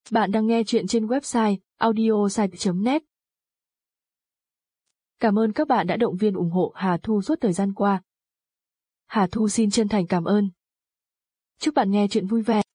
Bạn đang nghe chuyện trên website audiosite.net. Cảm ơn các bạn đã động viên ủng hộ Hà Thu suốt thời gian qua. Hà Thu xin chân thành cảm ơn. Chúc bạn nghe chuyện vui vẻ.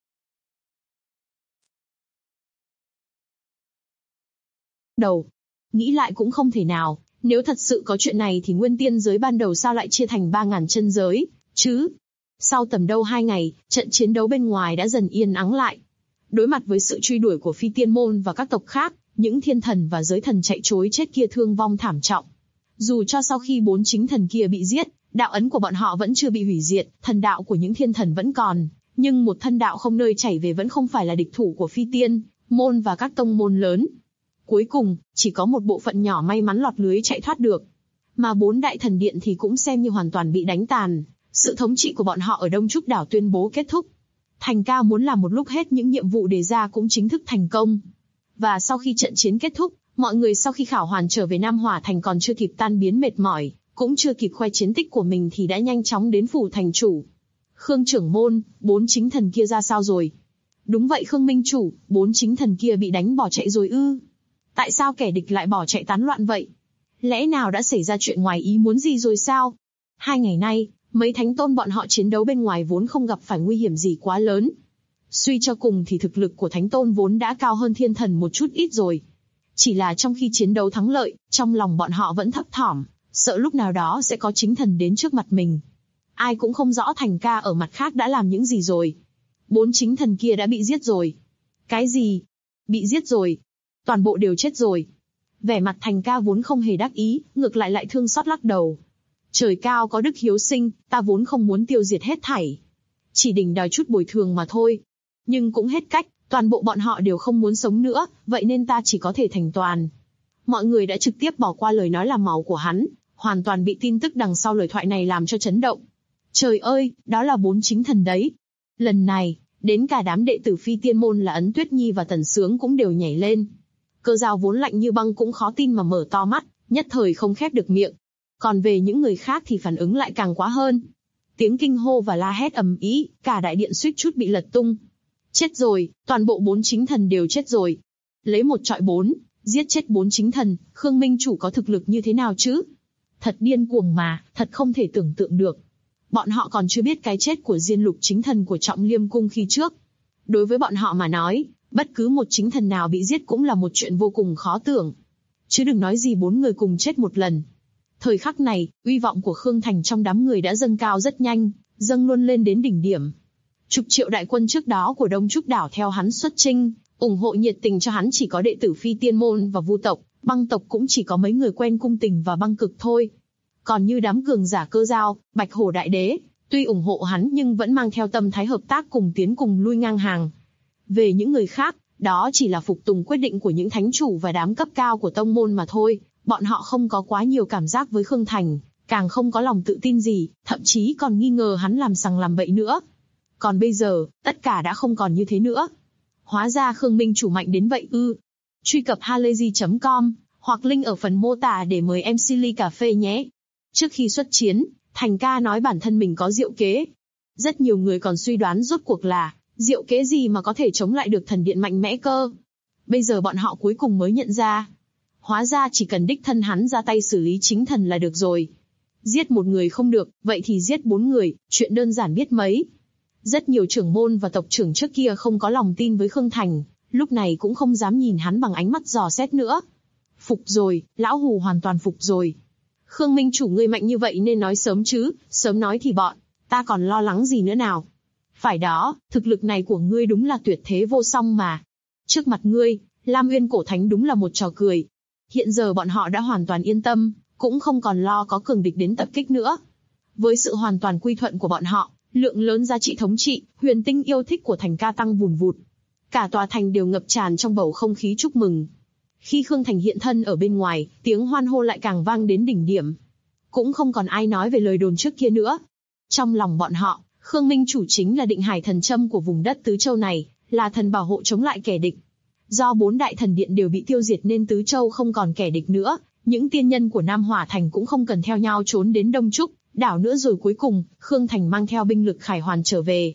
Đầu, nghĩ lại cũng không thể nào, nếu thật sự có chuyện này thì nguyên tiên giới ban đầu sao lại chia thành 3.000 chân giới, chứ? Sau tầm đâu 2 ngày, trận chiến đấu bên ngoài đã dần yên ắng lại. Đối mặt với sự truy đuổi của Phi Tiên Môn và các tộc khác, những thiên thần và giới thần chạy trối chết kia thương vong thảm trọng. Dù cho sau khi 4 chính thần kia bị giết, đạo ấn của bọn họ vẫn chưa bị hủy diệt, thần đạo của những thiên thần vẫn còn, nhưng một thân đạo không nơi chảy về vẫn không phải là địch thủ của Phi Tiên Môn và các tông môn lớn. Cuối cùng, chỉ có một bộ phận nhỏ may mắn lọt lưới chạy thoát được. Mà 4 đại thần điện thì cũng xem như hoàn toàn bị đánh tàn, sự thống trị của bọn họ ở Đông Trúc Đảo tuyên bố kết thúc. Thành Ca muốn làm một lúc hết những nhiệm vụ đề ra cũng chính thức thành công. Và sau khi trận chiến kết thúc, mọi người sau khi khảo hoàn trở về Nam Hỏa Thành còn chưa kịp tan biến mệt mỏi, cũng chưa kịp khoe chiến tích của mình thì đã nhanh chóng đến phủ thành chủ. Khương trưởng môn, 4 chính thần kia ra sao rồi? Đúng vậy Khương minh chủ, 4 chính thần kia bị đánh bỏ chạy rồi ư? Tại sao kẻ địch lại bỏ chạy tán loạn vậy? Lẽ nào đã xảy ra chuyện ngoài ý muốn gì rồi sao? 2 ngày nay, mấy thánh tôn bọn họ chiến đấu bên ngoài vốn không gặp phải nguy hiểm gì quá lớn. Suy cho cùng thì thực lực của thánh tôn vốn đã cao hơn thiên thần một chút ít rồi. Chỉ là trong khi chiến đấu thắng lợi, trong lòng bọn họ vẫn thấp thỏm, sợ lúc nào đó sẽ có chính thần đến trước mặt mình. Ai cũng không rõ Thành Ca ở mặt khác đã làm những gì rồi. 4 chính thần kia đã bị giết rồi. Cái gì? Bị giết rồi? Toàn bộ đều chết rồi. Vẻ mặt Thành Ca vốn không hề đắc ý, ngược lại thương xót lắc đầu. Trời cao có đức hiếu sinh, ta vốn không muốn tiêu diệt hết thảy. Chỉ định đòi chút bồi thường mà thôi. Nhưng cũng hết cách, toàn bộ bọn họ đều không muốn sống nữa, vậy nên ta chỉ có thể thành toàn. Mọi người đã trực tiếp bỏ qua lời nói làm màu của hắn, hoàn toàn bị tin tức đằng sau lời thoại này làm cho chấn động. Trời ơi, đó là 4 chính thần đấy. Lần này, đến cả đám đệ tử Phi Tiên Môn là Ấn Tuyết Nhi và Tần Sướng cũng đều nhảy lên. Cơ Dao vốn lạnh như băng cũng khó tin mà mở to mắt, nhất thời không khép được miệng. Còn về những người khác thì phản ứng lại càng quá hơn. Tiếng kinh hô và la hét ầm ĩ, cả đại điện suýt chút bị lật tung. Chết rồi, toàn bộ 4 chính thần đều chết rồi. Lấy 1 chọi 4, giết chết 4 chính thần, Khương minh chủ có thực lực như thế nào chứ? Thật điên cuồng mà, thật không thể tưởng tượng được. Bọn họ còn chưa biết cái chết của Diên Lục chính thần của Trọng Liêm Cung khi trước. Đối với bọn họ mà nói, bất cứ một chính thần nào bị giết cũng là một chuyện vô cùng khó tưởng. Chứ đừng nói gì 4 người cùng chết một lần. Thời khắc này, uy vọng của Khương Thành trong đám người đã dâng cao rất nhanh, dâng luôn lên đến đỉnh điểm. Chục triệu đại quân trước đó của Đông Trúc Đảo theo hắn xuất chinh, ủng hộ nhiệt tình cho hắn chỉ có đệ tử Phi Tiên Môn và Vu tộc, Băng tộc cũng chỉ có mấy người quen Cung Tình và Băng Cực thôi. Còn như đám cường giả Cơ Dao, Bạch Hổ Đại Đế, tuy ủng hộ hắn nhưng vẫn mang theo tâm thái hợp tác cùng tiến cùng lui ngang hàng. Về những người khác, đó chỉ là phục tùng quyết định của những thánh chủ và đám cấp cao của tông môn mà thôi. Bọn họ không có quá nhiều cảm giác với Khương Thành, càng không có lòng tự tin gì, thậm chí còn nghi ngờ hắn làm sằng làm bậy nữa. Còn bây giờ, tất cả đã không còn như thế nữa. Hóa ra Khương minh chủ mạnh đến vậy ư. Truy cập halayzi.com, hoặc link ở phần mô tả để mời MC ly cà phê nhé. Trước khi xuất chiến, Thành Ca nói bản thân mình có diệu kế. Rất nhiều người còn suy đoán rốt cuộc là, diệu kế gì mà có thể chống lại được thần điện mạnh mẽ cơ. Bây giờ bọn họ cuối cùng mới nhận ra. Hóa ra chỉ cần đích thân hắn ra tay xử lý chính thần là được rồi. Giết một người không được, vậy thì giết 4 người, chuyện đơn giản biết mấy. Rất nhiều trưởng môn và tộc trưởng trước kia không có lòng tin với Khương Thành, lúc này cũng không dám nhìn hắn bằng ánh mắt dò xét nữa. Phục rồi, lão hù hoàn toàn phục rồi. Khương minh chủ ngươi mạnh như vậy nên nói sớm chứ, sớm nói thì bọn ta còn lo lắng gì nữa nào. Phải đó, thực lực này của ngươi đúng là tuyệt thế vô song mà. Trước mặt ngươi, Lam Uyên Cổ Thánh đúng là một trò cười. Hiện giờ bọn họ đã hoàn toàn yên tâm, cũng không còn lo có cường địch đến tập kích nữa. Với sự hoàn toàn quy thuận của bọn họ, lượng lớn giá trị thống trị, huyền tinh yêu thích của Thành Ca tăng vùn vụt. Cả tòa thành đều ngập tràn trong bầu không khí chúc mừng. Khi Khương Thành hiện thân ở bên ngoài, tiếng hoan hô lại càng vang đến đỉnh điểm. Cũng không còn ai nói về lời đồn trước kia nữa. Trong lòng bọn họ, Khương minh chủ chính là định hải thần châm của vùng đất Tứ Châu này, là thần bảo hộ chống lại kẻ địch. Do 4 đại thần điện đều bị tiêu diệt nên Tứ Châu không còn kẻ địch nữa, những tiên nhân của Nam Hỏa Thành cũng không cần theo nhau trốn đến Đông Trúc Đảo nữa rồi cuối cùng, Khương Thành mang theo binh lực khải hoàn trở về.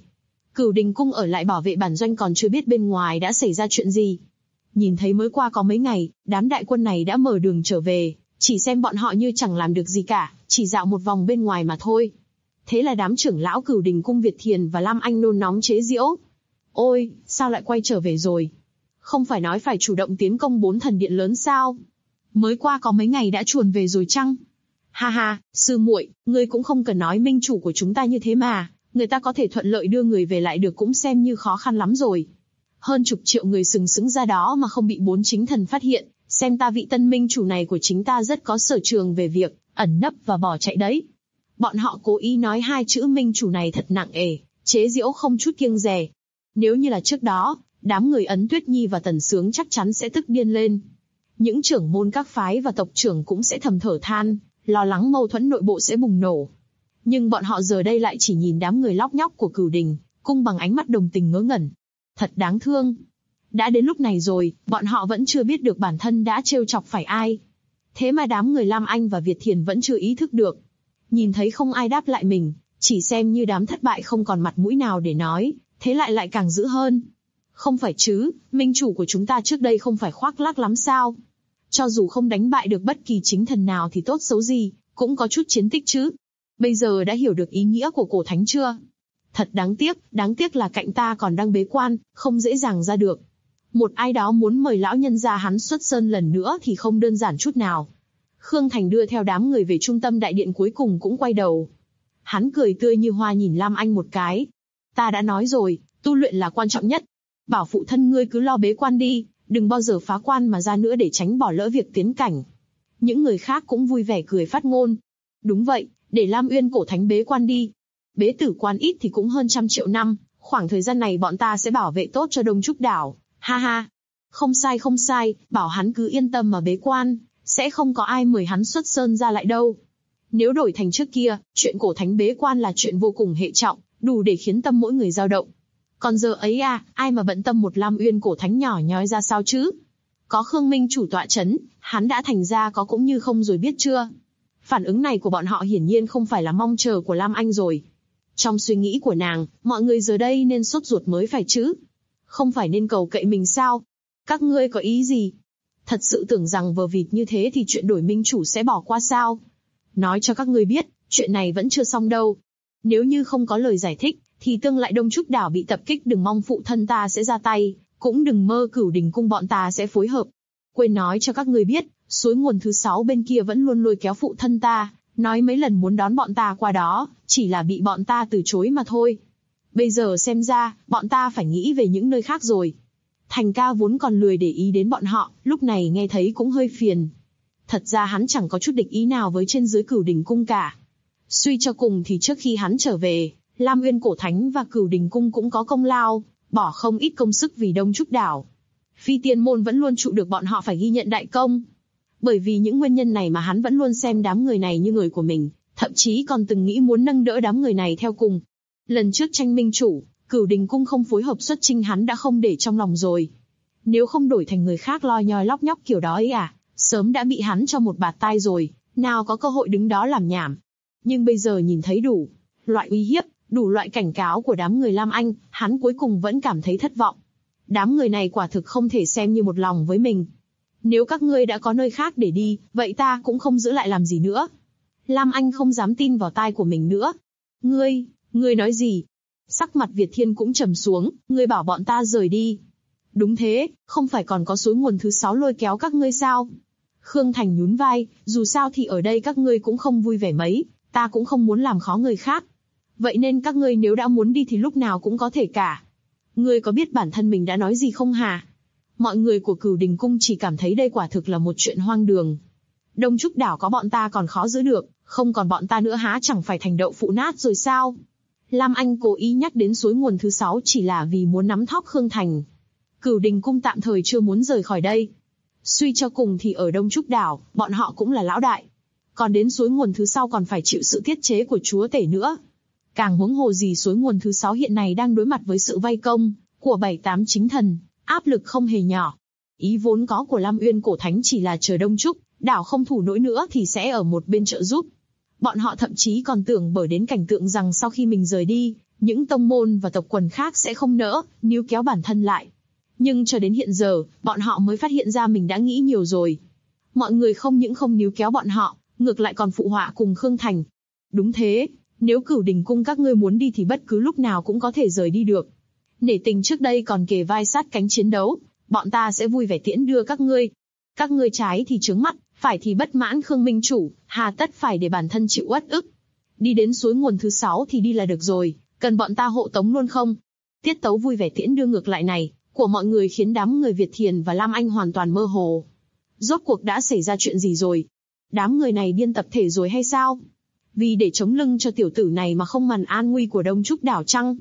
Cửu Đình Cung ở lại bảo vệ bản doanh còn chưa biết bên ngoài đã xảy ra chuyện gì. Nhìn thấy mới qua có mấy ngày, đám đại quân này đã mở đường trở về, chỉ xem bọn họ như chẳng làm được gì cả, chỉ dạo một vòng bên ngoài mà thôi. Thế là đám trưởng lão Cửu Đình Cung Việt Thiền và Lam Anh nôn nóng chế giễu. Ôi, sao lại quay trở về rồi? Không phải nói phải chủ động tiến công 4 thần điện lớn sao? Mới qua có mấy ngày đã chuồn về rồi chăng? Ha ha, sư muội, ngươi cũng không cần nói minh chủ của chúng ta như thế mà, người ta có thể thuận lợi đưa người về lại được cũng xem như khó khăn lắm rồi. Hơn chục triệu người sừng sững ra đó mà không bị 4 chính thần phát hiện, xem ta vị tân minh chủ này của chính ta rất có sở trường về việc ẩn nấp và bỏ chạy đấy. Bọn họ cố ý nói 2 chữ minh chủ này thật nặng ề, chế giễu không chút kiêng dè. Nếu như là trước đó, đám người Ấn Tuyết Nhi và Tần Sướng chắc chắn sẽ tức điên lên. Những trưởng môn các phái và tộc trưởng cũng sẽ thầm thở than, lo lắng mâu thuẫn nội bộ sẽ bùng nổ. Nhưng bọn họ giờ đây lại chỉ nhìn đám người lóc nhóc của Cửu Đình Cung bằng ánh mắt đồng tình ngớ ngẩn. Thật đáng thương. Đã đến lúc này rồi, bọn họ vẫn chưa biết được bản thân đã trêu chọc phải ai. Thế mà đám người Lam Anh và Việt Thiền vẫn chưa ý thức được. Nhìn thấy không ai đáp lại mình, chỉ xem như đám thất bại không còn mặt mũi nào để nói, thế lại càng dữ hơn. Không phải chứ, minh chủ của chúng ta trước đây không phải khoác lác lắm sao? Cho dù không đánh bại được bất kỳ chính thần nào thì tốt xấu gì, cũng có chút chiến tích chứ. Bây giờ đã hiểu được ý nghĩa của cổ thánh chưa? Thật đáng tiếc là cạnh ta còn đang bế quan, không dễ dàng ra được. Một ai đó muốn mời lão nhân gia hắn xuất sơn lần nữa thì không đơn giản chút nào. Khương Thành đưa theo đám người về trung tâm đại điện cuối cùng cũng quay đầu. Hắn cười tươi như hoa nhìn Lam Anh một cái. Ta đã nói rồi, tu luyện là quan trọng nhất. Bảo phụ thân ngươi cứ lo bế quan đi, đừng bao giờ phá quan mà ra nữa để tránh bỏ lỡ việc tiến cảnh. Những người khác cũng vui vẻ cười phát ngôn. Đúng vậy, để Lam Uyên cổ thánh bế quan đi. Bế tử quan ít thì cũng hơn 100 triệu năm, khoảng thời gian này bọn ta sẽ bảo vệ tốt cho Đông Trúc Đảo. Ha ha. Không sai, bảo hắn cứ yên tâm mà bế quan, sẽ không có ai mời hắn xuất sơn ra lại đâu. Nếu đổi thành trước kia, chuyện cổ thánh bế quan là chuyện vô cùng hệ trọng, đủ để khiến tâm mỗi người dao động. Còn giờ ấy ai mà bận tâm một Lam Uyên cổ thánh nhỏ nhói ra sao chứ? Có Khương Minh chủ tọa chấn, hắn đã thành ra có cũng như không rồi biết chưa? Phản ứng này của bọn họ hiển nhiên không phải là mong chờ của Lam Anh rồi. Trong suy nghĩ của nàng, mọi người giờ đây nên sốt ruột mới phải chứ. Không phải nên cầu cậy mình sao? Các ngươi có ý gì? Thật sự tưởng rằng vờ vịt như thế thì chuyện đổi minh chủ sẽ bỏ qua sao? Nói cho các ngươi biết, chuyện này vẫn chưa xong đâu. Nếu như không có lời giải thích, thì tương lại Đông Trúc Đảo bị tập kích đừng mong phụ thân ta sẽ ra tay, cũng đừng mơ Cửu Đình Cung bọn ta sẽ phối hợp. Quên nói cho các ngươi biết, suối nguồn thứ 6 bên kia vẫn luôn lôi kéo phụ thân ta, nói mấy lần muốn đón bọn ta qua đó, chỉ là bị bọn ta từ chối mà thôi. Bây giờ xem ra, bọn ta phải nghĩ về những nơi khác rồi. Thành ca vốn còn lười để ý đến bọn họ, lúc này nghe thấy cũng hơi phiền. Thật ra hắn chẳng có chút địch ý nào với trên dưới Cửu Đình Cung cả. Suy cho cùng thì trước khi hắn trở về, Lam Uyên cổ thánh và Cửu Đình Cung cũng có công lao, bỏ không ít công sức vì Đông Trúc Đảo. Phi Tiên môn vẫn luôn trụ được bọn họ phải ghi nhận đại công. Bởi vì những nguyên nhân này mà hắn vẫn luôn xem đám người này như người của mình, thậm chí còn từng nghĩ muốn nâng đỡ đám người này theo cùng. Lần trước tranh minh chủ, Cửu Đình Cung không phối hợp xuất chinh hắn đã không để trong lòng rồi. Nếu không đổi thành người khác loi nhoi lóc nhóc kiểu đó ấy sớm đã bị hắn cho một bạt tai rồi, nào có cơ hội đứng đó làm nhảm. Nhưng bây giờ nhìn thấy đủ loại uy hiếp, đủ loại cảnh cáo của đám người Lam Anh, hắn cuối cùng vẫn cảm thấy thất vọng. Đám người này quả thực không thể xem như một lòng với mình. Nếu các ngươi đã có nơi khác để đi, vậy ta cũng không giữ lại làm gì nữa. Lam Anh không dám tin vào tai của mình nữa. Ngươi nói gì? Sắc mặt Việt Thiên cũng trầm xuống, ngươi bảo bọn ta rời đi. Đúng thế, không phải còn có suối nguồn thứ 6 lôi kéo các ngươi sao? Khương Thành nhún vai, dù sao thì ở đây các ngươi cũng không vui vẻ mấy, ta cũng không muốn làm khó người khác. Vậy nên các ngươi nếu đã muốn đi thì lúc nào cũng có thể cả. Ngươi có biết bản thân mình đã nói gì không hả? Mọi người của Cửu Đình Cung chỉ cảm thấy đây quả thực là một chuyện hoang đường. Đông Trúc Đảo có bọn ta còn khó giữ được, không còn bọn ta nữa há chẳng phải thành đậu phụ nát rồi sao? Lam Anh cố ý nhắc đến suối nguồn thứ 6 chỉ là vì muốn nắm thóp Khương Thành. Cửu Đình Cung tạm thời chưa muốn rời khỏi đây. Suy cho cùng thì ở Đông Trúc Đảo, bọn họ cũng là lão đại. Còn đến suối nguồn thứ 6 còn phải chịu sự tiết chế của chúa tể nữa. Càng huống hồ gì suối nguồn thứ 6 hiện nay đang đối mặt với sự vây công của 7-8 chính thần, áp lực không hề nhỏ. Ý vốn có của Lam Uyên cổ thánh chỉ là chờ Đông Trúc Đảo không thủ nổi nữa thì sẽ ở một bên trợ giúp. Bọn họ thậm chí còn tưởng bởi đến cảnh tượng rằng sau khi mình rời đi, Những tông môn và tộc quần khác sẽ không nỡ níu kéo bản thân lại. Nhưng cho đến hiện giờ, bọn họ mới phát hiện ra mình đã nghĩ nhiều rồi. Mọi người không những không níu kéo bọn họ, ngược lại còn phụ họa cùng Khương Thành. Đúng thế, nếu Cửu Đình Cung các ngươi muốn đi thì bất cứ lúc nào cũng có thể rời đi được. Nể tình trước đây còn kề vai sát cánh chiến đấu, bọn ta sẽ vui vẻ tiễn đưa các ngươi. Các ngươi trái thì trướng mắt, phải thì bất mãn Khương Minh Chủ, hà tất phải để bản thân chịu uất ức. Đi đến suối nguồn thứ 6 thì đi là được rồi, cần bọn ta hộ tống luôn không? Tiết tấu vui vẻ tiễn đưa ngược lại này của mọi người khiến đám người Việt Thiền và Lam Anh hoàn toàn mơ hồ. Rốt cuộc đã xảy ra chuyện gì rồi? Đám người này điên tập thể rồi hay sao? Vì để chống lưng cho tiểu tử này mà không màng an nguy của Đông Trúc Đảo chăng?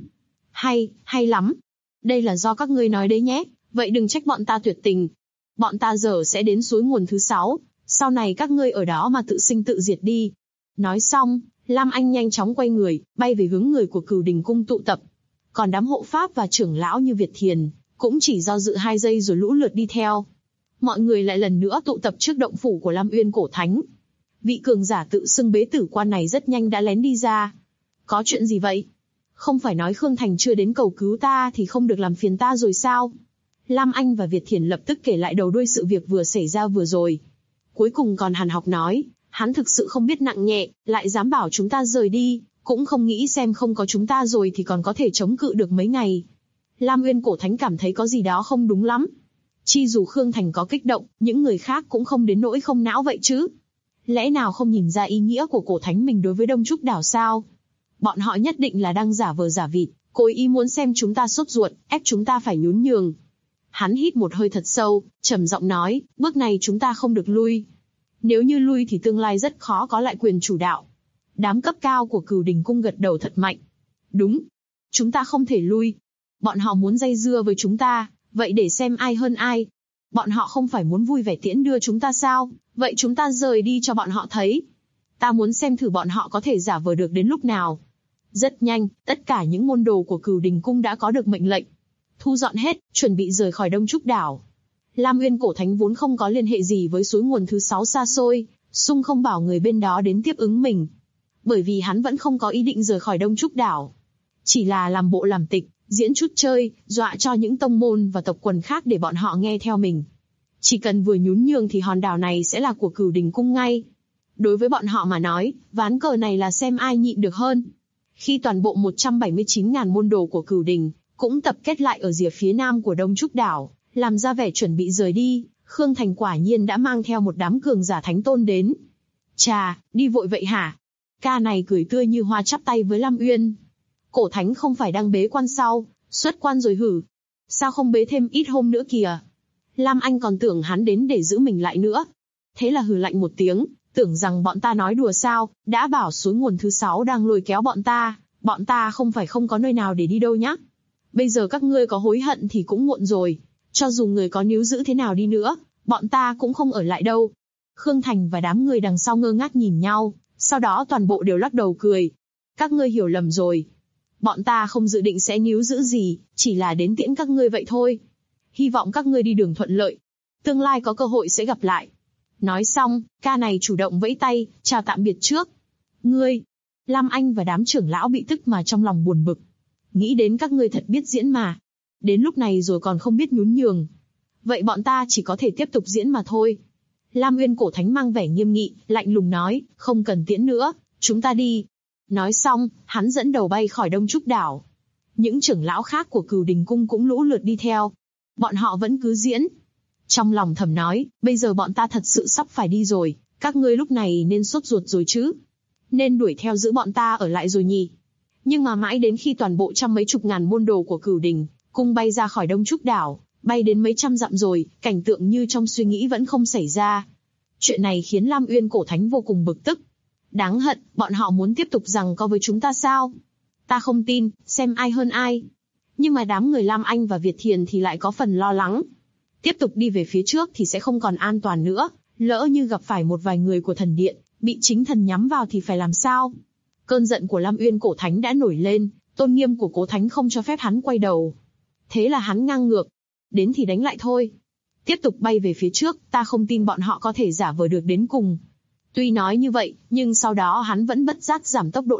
Hay lắm. Đây là do các ngươi nói đấy nhé, vậy đừng trách bọn ta tuyệt tình. Bọn ta giờ sẽ đến suối nguồn thứ 6, sau này các ngươi ở đó mà tự sinh tự diệt đi. Nói xong, Lam Anh nhanh chóng quay người, bay về hướng người của Cửu Đình Cung tụ tập. Còn đám hộ pháp và trưởng lão như Việt Thiền, cũng chỉ do dự 2 giây rồi lũ lượt đi theo. Mọi người lại lần nữa tụ tập trước động phủ của Lam Uyên Cổ Thánh. Vị cường giả tự xưng bế tử quan này rất nhanh đã lén đi ra. Có chuyện gì vậy? Không phải nói Khương Thành chưa đến cầu cứu ta thì không được làm phiền ta rồi sao? Lam Anh và Việt Thiền lập tức kể lại đầu đuôi sự việc vừa xảy ra vừa rồi. Cuối cùng còn hàn học nói, hắn thực sự không biết nặng nhẹ, lại dám bảo chúng ta rời đi, cũng không nghĩ xem không có chúng ta rồi thì còn có thể chống cự được mấy ngày. Lam Uyên Cổ Thánh cảm thấy có gì đó không đúng lắm. Chi dù Khương Thành có kích động, những người khác cũng không đến nỗi không não vậy chứ. Lẽ nào không nhìn ra ý nghĩa của Cổ Thánh mình đối với Đông Trúc Đảo sao? Bọn họ nhất định là đang giả vờ giả vịt, cố ý muốn xem chúng ta sốt ruột, ép chúng ta phải nhún nhường. Hắn hít một hơi thật sâu, trầm giọng nói, bước này chúng ta không được lui. Nếu như lui thì tương lai rất khó có lại quyền chủ đạo. Đám cấp cao của Cửu Đình Cung gật đầu thật mạnh. Đúng, chúng ta không thể lui. Bọn họ muốn dây dưa với chúng ta, vậy để xem ai hơn ai. Bọn họ không phải muốn vui vẻ tiễn đưa chúng ta sao, vậy chúng ta rời đi cho bọn họ thấy. Ta muốn xem thử bọn họ có thể giả vờ được đến lúc nào. Rất nhanh, tất cả những môn đồ của Cửu Đình Cung đã có được mệnh lệnh. Thu dọn hết, chuẩn bị rời khỏi Đông Trúc Đảo. Lam Uyên Cổ Thánh vốn không có liên hệ gì với suối nguồn thứ 6 xa xôi, sung không bảo người bên đó đến tiếp ứng mình. Bởi vì hắn vẫn không có ý định rời khỏi Đông Trúc Đảo. Chỉ là làm bộ làm tịch, diễn chút chơi, dọa cho những tông môn và tộc quần khác để bọn họ nghe theo mình. Chỉ cần vừa nhún nhường thì hòn đảo này sẽ là của Cửu Đình Cung ngay. Đối với bọn họ mà nói, ván cờ này là xem ai nhịn được hơn. Khi toàn bộ 179.000 môn đồ của Cửu Đình cũng tập kết lại ở rìa phía nam của Đông Trúc Đảo, làm ra vẻ chuẩn bị rời đi, Khương Thành quả nhiên đã mang theo một đám cường giả thánh tôn đến. Chà, đi vội vậy hả? Ca này cười tươi như hoa chắp tay với Lam Uyên. Cổ Thánh không phải đang bế quan sao, xuất quan rồi hử? Sao không bế thêm ít hôm nữa kìa? Lam Anh còn tưởng hắn đến để giữ mình lại nữa. Thế là hừ lạnh một tiếng, tưởng rằng bọn ta nói đùa sao, đã bảo suối nguồn thứ 6 đang lôi kéo bọn ta không phải không có nơi nào để đi đâu nhá. Bây giờ các ngươi có hối hận thì cũng muộn rồi, cho dù người có níu giữ thế nào đi nữa, bọn ta cũng không ở lại đâu. Khương Thành và đám người đằng sau ngơ ngác nhìn nhau, sau đó toàn bộ đều lắc đầu cười. Các ngươi hiểu lầm rồi. Bọn ta không dự định sẽ níu giữ gì, chỉ là đến tiễn các ngươi vậy thôi. Hy vọng các ngươi đi đường thuận lợi. Tương lai có cơ hội sẽ gặp lại. Nói xong, ca này chủ động vẫy tay, chào tạm biệt trước. Ngươi, Lam Anh và đám trưởng lão bị tức mà trong lòng buồn bực. Nghĩ đến các ngươi thật biết diễn mà. Đến lúc này rồi còn không biết nhún nhường. Vậy bọn ta chỉ có thể tiếp tục diễn mà thôi. Lam Uyên Cổ Thánh mang vẻ nghiêm nghị, lạnh lùng nói, không cần tiễn nữa, chúng ta đi. Nói xong, hắn dẫn đầu bay khỏi Đông Trúc Đảo. Những trưởng lão khác của Cửu Đình Cung cũng lũ lượt đi theo. Bọn họ vẫn cứ diễn. Trong lòng thầm nói, bây giờ bọn ta thật sự sắp phải đi rồi, các ngươi lúc này nên sốt ruột rồi chứ. Nên đuổi theo giữ bọn ta ở lại rồi nhỉ. Nhưng mà mãi đến khi toàn bộ trăm mấy chục ngàn môn đồ của Cửu Đình Cung bay ra khỏi Đông Trúc Đảo, bay đến mấy trăm dặm rồi, cảnh tượng như trong suy nghĩ vẫn không xảy ra. Chuyện này khiến Lam Uyên Cổ Thánh vô cùng bực tức. Đáng hận, bọn họ muốn tiếp tục giằng co với chúng ta sao? Ta không tin, xem ai hơn ai. Nhưng mà đám người Lam Anh và Việt Thiền thì lại có phần lo lắng. Tiếp tục đi về phía trước thì sẽ không còn an toàn nữa, lỡ như gặp phải một vài người của thần điện, bị chính thần nhắm vào thì phải làm sao? Cơn giận của Lam Uyên Cổ Thánh đã nổi lên, tôn nghiêm của Cố Thánh không cho phép hắn quay đầu. Thế là hắn ngang ngược. Đến thì đánh lại thôi. Tiếp tục bay về phía trước, ta không tin bọn họ có thể giả vờ được đến cùng. Tuy nói như vậy, nhưng sau đó hắn vẫn bất giác giảm tốc độ lại,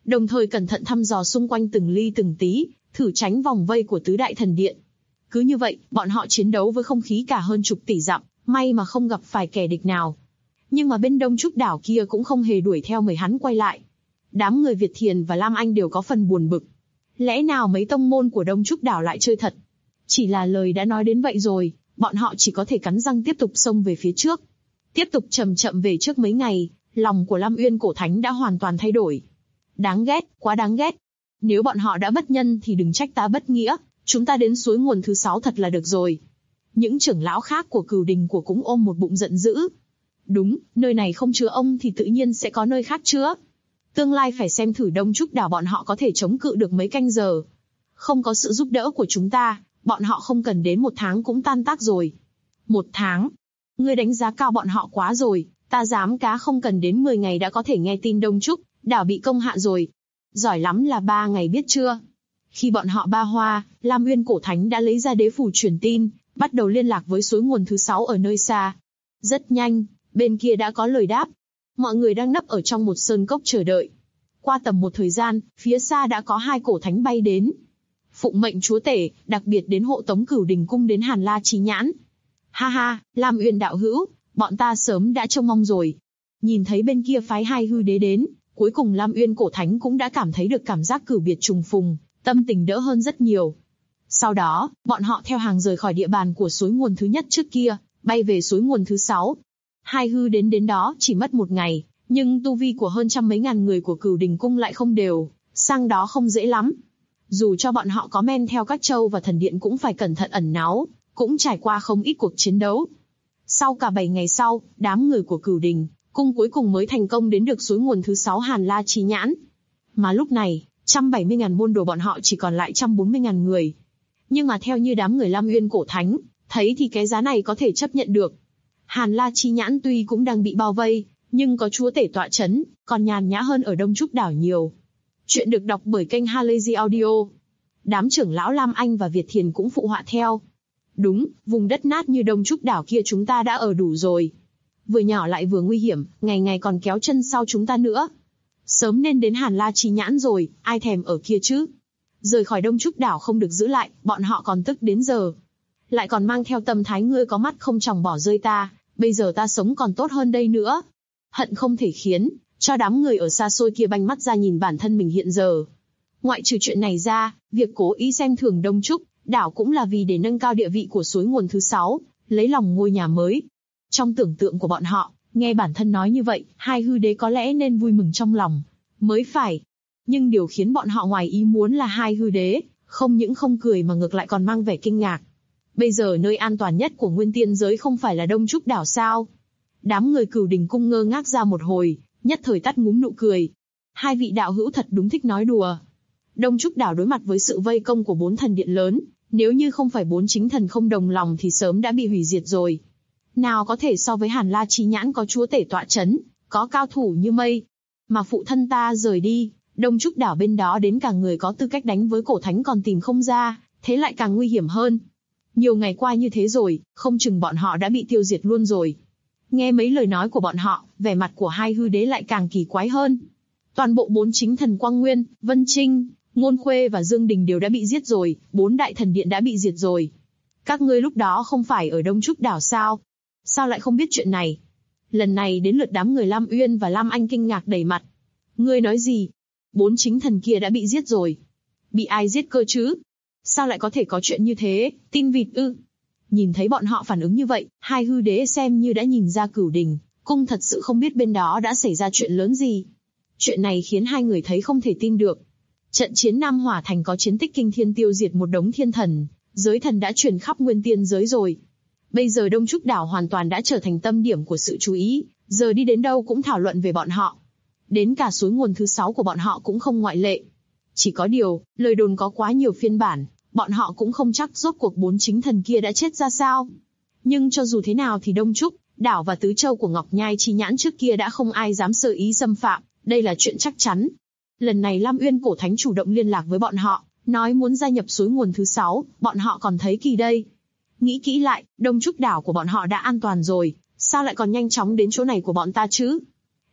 đồng thời cẩn thận thăm dò xung quanh từng ly từng tí, thử tránh vòng vây của tứ đại thần điện. Cứ như vậy, bọn họ chiến đấu với không khí cả hơn chục tỷ dặm, may mà không gặp phải kẻ địch nào. Nhưng mà bên Đông Trúc đảo kia cũng không hề đuổi theo mời hắn quay lại. Đám người Việt Thiền và Lam Anh đều có phần buồn bực. Lẽ nào mấy tông môn của Đông Trúc đảo lại chơi thật? Chỉ là lời đã nói đến vậy rồi, bọn họ chỉ có thể cắn răng tiếp tục xông về phía trước. Tiếp tục chậm chậm về trước mấy ngày, lòng của Lam Uyên Cổ Thánh đã hoàn toàn thay đổi. Đáng ghét, quá đáng ghét. Nếu bọn họ đã bất nhân thì đừng trách ta bất nghĩa, chúng ta đến suối nguồn thứ 6 thật là được rồi. Những trưởng lão khác của Cửu Đình của cũng ôm một bụng giận dữ. Đúng, nơi này không chứa ông thì tự nhiên sẽ có nơi khác chứa. Tương lai phải xem thử Đông Trúc đảo bọn họ có thể chống cự được mấy canh giờ. Không có sự giúp đỡ của chúng ta, bọn họ không cần đến 1 tháng cũng tan tác rồi. 1 tháng? Ngươi đánh giá cao bọn họ quá rồi, ta dám cá không cần đến 10 ngày đã có thể nghe tin Đông Trúc đảo bị công hạ rồi. Giỏi lắm là 3 ngày biết chưa? Khi bọn họ ba hoa, Lam Uyên Cổ Thánh đã lấy ra đế phủ truyền tin, bắt đầu liên lạc với suối nguồn thứ 6 ở nơi xa. Rất nhanh, bên kia đã có lời đáp. Mọi người đang nấp ở trong một sơn cốc chờ đợi. Qua tầm một thời gian, phía xa đã có 2 cổ thánh bay đến. Phụng mệnh chúa tể, đặc biệt đến hộ tống Cửu Đình cung đến Hàn La Chí Nhãn. Ha ha, Lam Uyên đạo hữu, bọn ta sớm đã trông mong rồi. Nhìn thấy bên kia phái 2 hư đế đến, cuối cùng Lam Uyên Cổ Thánh cũng đã cảm thấy được cảm giác cử biệt trùng phùng, tâm tình đỡ hơn rất nhiều. Sau đó, bọn họ theo hàng rời khỏi địa bàn của suối nguồn thứ nhất trước kia, bay về suối nguồn thứ 6. 2 hư đến đó chỉ mất 1 ngày, nhưng tu vi của hơn trăm mấy ngàn người của Cửu Đình cung lại không đều, sang đó không dễ lắm. Dù cho bọn họ có men theo các châu và thần điện cũng phải cẩn thận ẩn náu, cũng trải qua không ít cuộc chiến đấu. Sau cả 7 ngày sau, đám người của Cửu Đình cung cuối cùng mới thành công đến được suối nguồn thứ 6 Hàn La Chí Nhãn. Mà lúc này, 170.000 môn đồ bọn họ chỉ còn lại 140.000 người. Nhưng mà theo như đám người Lam Uyên Cổ Thánh, thấy thì cái giá này có thể chấp nhận được. Hàn La Chí Nhãn tuy cũng đang bị bao vây, nhưng có chúa tể tọa chấn, còn nhàn nhã hơn ở Đông Trúc đảo nhiều. Chuyện được đọc bởi kênh Halazy Audio. Đám trưởng lão Lam Anh và Việt Thiền cũng phụ họa theo. Đúng, vùng đất nát như Đông Trúc đảo kia chúng ta đã ở đủ rồi. Vừa nhỏ lại vừa nguy hiểm, ngày ngày còn kéo chân sau chúng ta nữa. Sớm nên đến Hàn La Chí Nhãn rồi, ai thèm ở kia chứ. Rời khỏi Đông Trúc đảo không được giữ lại, bọn họ còn tức đến giờ. Lại còn mang theo tâm thái ngươi có mắt không tròng bỏ rơi ta, bây giờ ta sống còn tốt hơn đây nữa. Hận không thể khiến cho đám người ở xa xôi kia banh mắt ra nhìn bản thân mình hiện giờ. Ngoại trừ chuyện này ra, việc cố ý xem thường Đông Trúc đảo cũng là vì để nâng cao địa vị của suối nguồn thứ 6, lấy lòng ngôi nhà mới. Trong tưởng tượng của bọn họ, nghe bản thân nói như vậy, 2 hư đế có lẽ nên vui mừng trong lòng mới phải. Nhưng điều khiến bọn họ ngoài ý muốn là 2 hư đế không những không cười mà ngược lại còn mang vẻ kinh ngạc. Bây giờ nơi an toàn nhất của nguyên tiên giới không phải là Đông Trúc đảo sao? Đám người Cửu Đình cung ngơ ngác ra một hồi, nhất thời tắt ngúm nụ cười. 2 vị đạo hữu thật đúng thích nói đùa. Đông Trúc đảo đối mặt với sự vây công của 4 thần điện lớn, nếu như không phải 4 chính thần không đồng lòng thì sớm đã bị hủy diệt rồi. Nào có thể so với Hàn La Chí Nhãn có chúa tể tọa chấn, có cao thủ như mây. Mà phụ thân ta rời đi, Đông Trúc đảo bên đó đến cả người có tư cách đánh với Cổ Thánh còn tìm không ra, thế lại càng nguy hiểm hơn. Nhiều ngày qua như thế rồi, không chừng bọn họ đã bị tiêu diệt luôn rồi. Nghe mấy lời nói của bọn họ, vẻ mặt của 2 hư đế lại càng kỳ quái hơn. Toàn bộ 4 chính thần Quang Nguyên, Vân Trinh, Ngôn Khuê và Dương Đình đều đã bị giết rồi, 4 đại thần điện đã bị diệt rồi. Các ngươi lúc đó không phải ở Đông Trúc đảo sao? Sao lại không biết chuyện này? Lần này đến lượt đám người Lam Uyên và Lam Anh kinh ngạc đầy mặt. Ngươi nói gì? 4 chính thần kia đã bị giết rồi. Bị ai giết cơ chứ? Sao lại có thể có chuyện như thế, tin vịt ư? Nhìn thấy bọn họ phản ứng như vậy, 2 hư đế xem như đã nhìn ra Cửu Đình cung thật sự không biết bên đó đã xảy ra chuyện lớn gì. Chuyện này khiến 2 người thấy không thể tin được. Trận chiến Nam Hỏa Thành có chiến tích kinh thiên tiêu diệt một đống thiên thần, giới thần đã truyền khắp nguyên tiên giới rồi. Bây giờ Đông Trúc đảo hoàn toàn đã trở thành tâm điểm của sự chú ý, giờ đi đến đâu cũng thảo luận về bọn họ. Đến cả suối nguồn thứ 6 của bọn họ cũng không ngoại lệ. Chỉ có điều, lời đồn có quá nhiều phiên bản, bọn họ cũng không chắc rốt cuộc 4 chính thần kia đã chết ra sao. Nhưng cho dù thế nào thì Đông Trúc đảo và tứ châu của Ngọc Nhai Chi Nhãn trước kia đã không ai dám sơ ý xâm phạm, đây là chuyện chắc chắn. Lần này Lam Uyên Cổ Thánh chủ động liên lạc với bọn họ, nói muốn gia nhập suối nguồn thứ 6, bọn họ còn thấy kỳ đây. Nghĩ kỹ lại, Đông Trúc đảo của bọn họ đã an toàn rồi, sao lại còn nhanh chóng đến chỗ này của bọn ta chứ?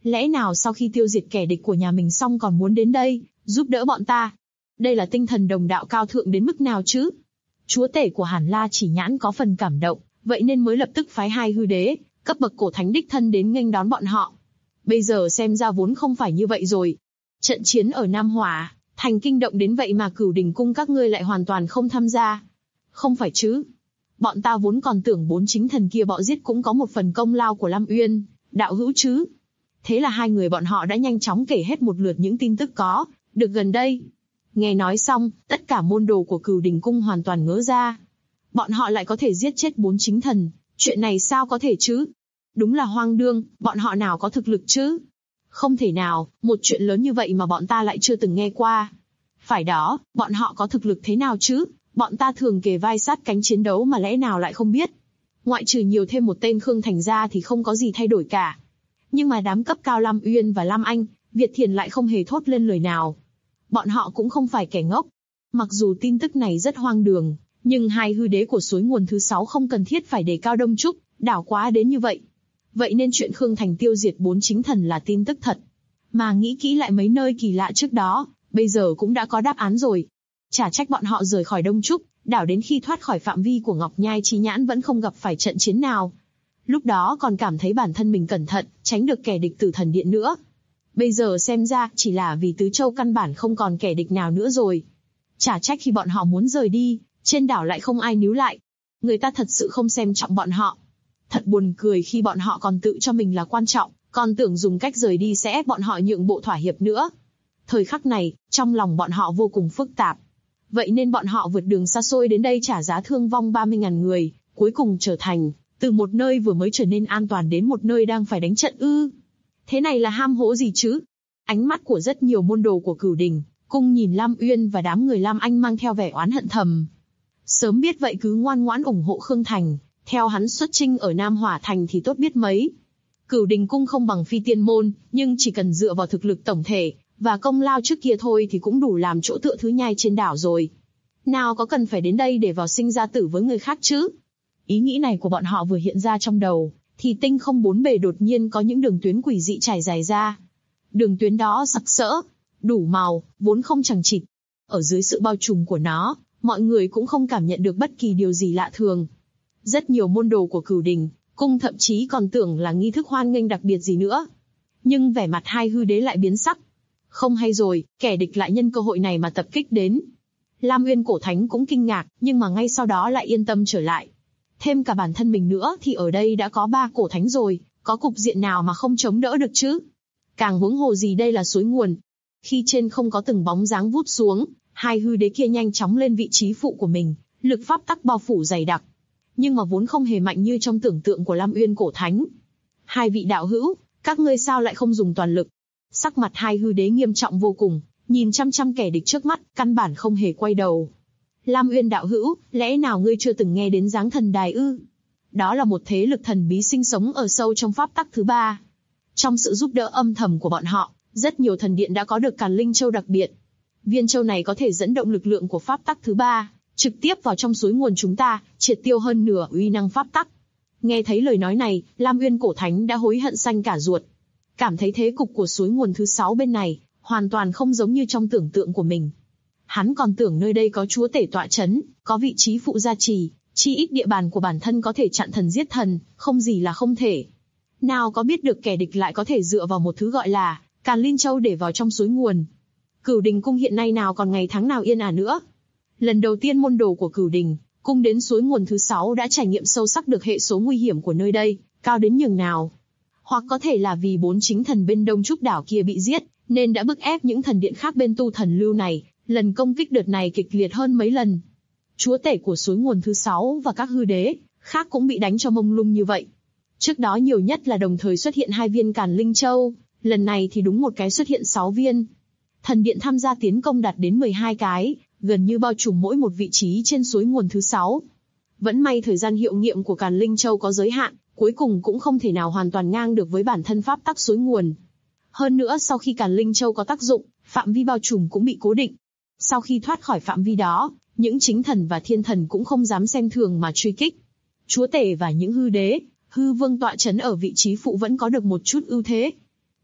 Lẽ nào sau khi tiêu diệt kẻ địch của nhà mình xong còn muốn đến đây, giúp đỡ bọn ta? Đây là tinh thần đồng đạo cao thượng đến mức nào chứ? Chúa tể của Hàn La Chỉ Nhãn có phần cảm động, vậy nên mới lập tức phái 2 hư đế, cấp bậc cổ thánh đích thân đến nghênh đón bọn họ. Bây giờ xem ra vốn không phải như vậy rồi. Trận chiến ở Nam Hỏa, thành kinh động đến vậy mà Cửu Đình cung các ngươi lại hoàn toàn không tham gia. Không phải chứ? Bọn ta vốn còn tưởng 4 chính thần kia bọ giết cũng có một phần công lao của Lam Uyên, đạo hữu chứ. Thế là 2 người bọn họ đã nhanh chóng kể hết một lượt những tin tức có được gần đây. Nghe nói xong, tất cả môn đồ của Cửu Đình cung hoàn toàn ngớ ra. Bọn họ lại có thể giết chết 4 chính thần, chuyện này sao có thể chứ? Đúng là hoang đương, bọn họ nào có thực lực chứ? Không thể nào, một chuyện lớn như vậy mà bọn ta lại chưa từng nghe qua. Phải đó, bọn họ có thực lực thế nào chứ? Bọn ta thường kề vai sát cánh chiến đấu mà lẽ nào lại không biết. Ngoại trừ nhiều thêm một tên Khương Thành ra thì không có gì thay đổi cả. Nhưng mà đám cấp cao Lam Uyên và Lam Anh, Việt Thiền lại không hề thốt lên lời nào. Bọn họ cũng không phải kẻ ngốc. Mặc dù tin tức này rất hoang đường, nhưng 2 hư đế của suối nguồn thứ 6 không cần thiết phải đề cao Đông Trúc, đảo quá đến như vậy. Vậy nên chuyện Khương Thành tiêu diệt 4 chính thần là tin tức thật. Mà nghĩ kỹ lại mấy nơi kỳ lạ trước đó, bây giờ cũng đã có đáp án rồi. Chả trách bọn họ rời khỏi Đông Trúc, đảo đến khi thoát khỏi phạm vi của Ngọc Nhai Chí Nhãn vẫn không gặp phải trận chiến nào. Lúc đó còn cảm thấy bản thân mình cẩn thận, tránh được kẻ địch Tử Thần Điện nữa. Bây giờ xem ra chỉ là vì Tứ Châu căn bản không còn kẻ địch nào nữa rồi. Chả trách khi bọn họ muốn rời đi, trên đảo lại không ai níu lại. Người ta thật sự không xem trọng bọn họ. Thật buồn cười khi bọn họ còn tự cho mình là quan trọng, còn tưởng dùng cách rời đi sẽ ép bọn họ nhượng bộ thỏa hiệp nữa. Thời khắc này, trong lòng bọn họ vô cùng phức tạp. Vậy nên bọn họ vượt đường xa xôi đến đây trả giá thương vong 30.000 người, cuối cùng trở thành, từ một nơi vừa mới trở nên an toàn đến một nơi đang phải đánh trận ư. Thế này là ham hố gì chứ? Ánh mắt của rất nhiều môn đồ của Cửu Đình cung nhìn Lam Uyên và đám người Lam Anh mang theo vẻ oán hận thầm. Sớm biết vậy cứ ngoan ngoãn ủng hộ Khương Thành, theo hắn xuất chinh ở Nam Hỏa Thành thì tốt biết mấy. Cửu Đình cung không bằng Phi Tiên môn, nhưng chỉ cần dựa vào thực lực tổng thể và công lao trước kia thôi thì cũng đủ làm chỗ tựa thứ nhai trên đảo rồi. Nào có cần phải đến đây để vào sinh ra tử với người khác chứ? Ý nghĩ này của bọn họ vừa hiện ra trong đầu, thì tinh không bốn bề đột nhiên có những đường tuyến quỷ dị trải dài ra. Đường tuyến đó sặc sỡ, đủ màu, vốn không chằng chịt. Ở dưới sự bao trùm của nó, mọi người cũng không cảm nhận được bất kỳ điều gì lạ thường. Rất nhiều môn đồ của Cửu Đình cung thậm chí còn tưởng là nghi thức hoan nghênh đặc biệt gì nữa. Nhưng vẻ mặt 2 hư đế lại biến sắc. Không hay rồi, kẻ địch lại nhân cơ hội này mà tập kích đến. Lam Uyên cổ thánh cũng kinh ngạc, nhưng mà ngay sau đó lại yên tâm trở lại. Thêm cả bản thân mình nữa thì ở đây đã có 3 cổ thánh rồi, có cục diện nào mà không chống đỡ được chứ? Càng huống hồ gì đây là suối nguồn. Khi trên không có từng bóng dáng vút xuống, 2 hư đế kia nhanh chóng lên vị trí phụ của mình, lực pháp tắc bao phủ dày đặc. Nhưng mà vốn không hề mạnh như trong tưởng tượng của Lam Uyên cổ thánh. 2 vị đạo hữu, các ngươi sao lại không dùng toàn lực? Sắc mặt 2 hư đế nghiêm trọng vô cùng, nhìn chăm chăm kẻ địch trước mắt, căn bản không hề quay đầu. Lam Uyên đạo hữu, lẽ nào ngươi chưa từng nghe đến Giáng Thần Đài ư? Đó là một thế lực thần bí sinh sống ở sâu trong pháp tắc thứ 3. Trong sự giúp đỡ âm thầm của bọn họ, rất nhiều thần điện đã có được Càn Linh Châu đặc biệt. Viên châu này có thể dẫn động lực lượng của pháp tắc thứ 3, trực tiếp vào trong suối nguồn chúng ta, triệt tiêu hơn nửa uy năng pháp tắc. Nghe thấy lời nói này, Lam Uyên cổ thánh đã hối hận xanh cả ruột. Cảm thấy thế cục của suối nguồn thứ 6 bên này, hoàn toàn không giống như trong tưởng tượng của mình. Hắn còn tưởng nơi đây có chúa tể tọa chấn, có vị trí phụ gia trì, chi ít địa bàn của bản thân có thể chặn thần giết thần, không gì là không thể. Nào có biết được kẻ địch lại có thể dựa vào một thứ gọi là Càn Linh Châu để vào trong suối nguồn. Cửu Đình cung hiện nay nào còn ngày tháng nào yên ả nữa. Lần đầu tiên môn đồ của Cửu Đình cung đến suối nguồn thứ 6 đã trải nghiệm sâu sắc được hệ số nguy hiểm của nơi đây, cao đến nhường nào. Hoặc có thể là vì 4 chính thần bên Đông Trúc đảo kia bị giết, nên đã bức ép những thần điện khác bên tu thần lưu này, lần công kích đợt này kịch liệt hơn mấy lần. Chúa tể của suối nguồn thứ 6 và các hư đế khác cũng bị đánh cho mông lung như vậy. Trước đó nhiều nhất là đồng thời xuất hiện 2 viên Càn Linh Châu, lần này thì đúng một cái xuất hiện 6 viên. Thần điện tham gia tiến công đạt đến 12 cái, gần như bao trùm mỗi một vị trí trên suối nguồn thứ 6. Vẫn may thời gian hiệu nghiệm của Càn Linh Châu có giới hạn, cuối cùng cũng không thể nào hoàn toàn ngang được với bản thân pháp tắc suối nguồn. Hơn nữa sau khi Càn Linh Châu có tác dụng, phạm vi bao trùm cũng bị cố định. Sau khi thoát khỏi phạm vi đó, những chính thần và thiên thần cũng không dám xem thường mà truy kích. Chúa tể và những hư đế, hư vương tọa chấn ở vị trí phụ vẫn có được một chút ưu thế.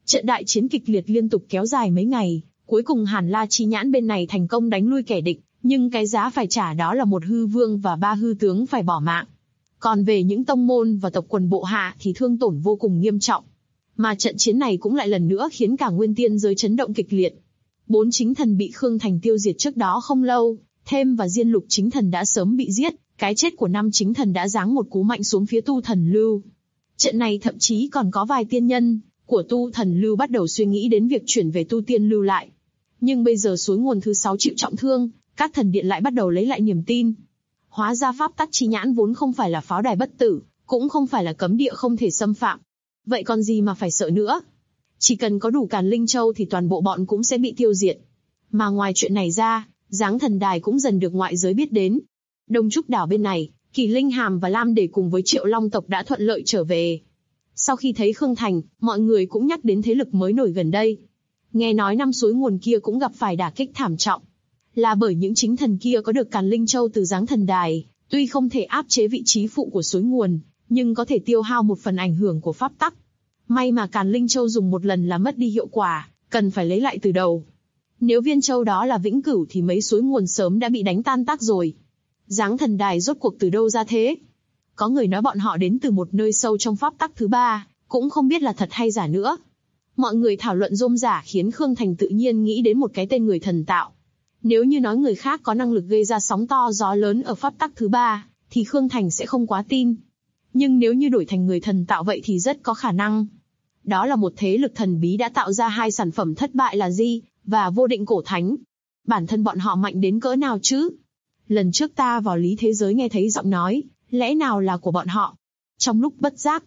Trận đại chiến kịch liệt liên tục kéo dài mấy ngày, cuối cùng Hàn La Chi Nhãn bên này thành công đánh lui kẻ địch, nhưng cái giá phải trả đó là một hư vương và 3 hư tướng phải bỏ mạng. Còn về những tông môn và tộc quần bộ hạ thì thương tổn vô cùng nghiêm trọng. Mà trận chiến này cũng lại lần nữa khiến cả nguyên tiên giới chấn động kịch liệt. 4 chính thần bị Khương Thành tiêu diệt trước đó không lâu, Thêm và Diên Lục chính thần đã sớm bị giết, cái chết của 5 chính thần đã giáng một cú mạnh xuống phía Tu Thần Lưu. Trận này thậm chí còn có vài tiên nhân của Tu Thần Lưu bắt đầu suy nghĩ đến việc chuyển về Tu Tiên Lưu lại. Nhưng bây giờ suối nguồn thứ 6 chịu trọng thương, các thần điện lại bắt đầu lấy lại niềm tin. Hóa ra pháp tắc chi nhãn vốn không phải là pháo đài bất tử, cũng không phải là cấm địa không thể xâm phạm. Vậy còn gì mà phải sợ nữa? Chỉ cần có đủ Càn Linh Châu thì toàn bộ bọn cũng sẽ bị tiêu diệt. Mà ngoài chuyện này ra, Giáng Thần Đài cũng dần được ngoại giới biết đến. Đông Trúc đảo bên này, Kỳ Linh Hàm và Lam Đề cùng với Triệu Long tộc đã thuận lợi trở về. Sau khi thấy Khương Thành, mọi người cũng nhắc đến thế lực mới nổi gần đây. Nghe nói năm suối nguồn kia cũng gặp phải đả kích thảm trọng. Là bởi những chính thần kia có được Càn Linh Châu từ Giáng Thần Đài, tuy không thể áp chế vị trí phụ của suối nguồn, nhưng có thể tiêu hao một phần ảnh hưởng của pháp tắc. May mà Càn Linh Châu dùng một lần là mất đi hiệu quả, cần phải lấy lại từ đầu. Nếu viên châu đó là vĩnh cửu thì mấy suối nguồn sớm đã bị đánh tan tác rồi. Giáng Thần Đài rốt cuộc từ đâu ra thế? Có người nói bọn họ đến từ một nơi sâu trong pháp tắc thứ 3, cũng không biết là thật hay giả nữa. Mọi người thảo luận rôm rả khiến Khương Thành tự nhiên nghĩ đến một cái tên người thần tạo. Nếu như nói người khác có năng lực gây ra sóng to gió lớn ở pháp tắc thứ 3, thì Khương Thành sẽ không quá tin. Nhưng nếu như đổi thành người thần tạo vậy thì rất có khả năng. Đó là một thế lực thần bí đã tạo ra 2 sản phẩm thất bại là Di và Vô Định Cổ Thánh. Bản thân bọn họ mạnh đến cỡ nào chứ? Lần trước ta vào lý thế giới nghe thấy giọng nói, lẽ nào là của bọn họ? Trong lúc bất giác,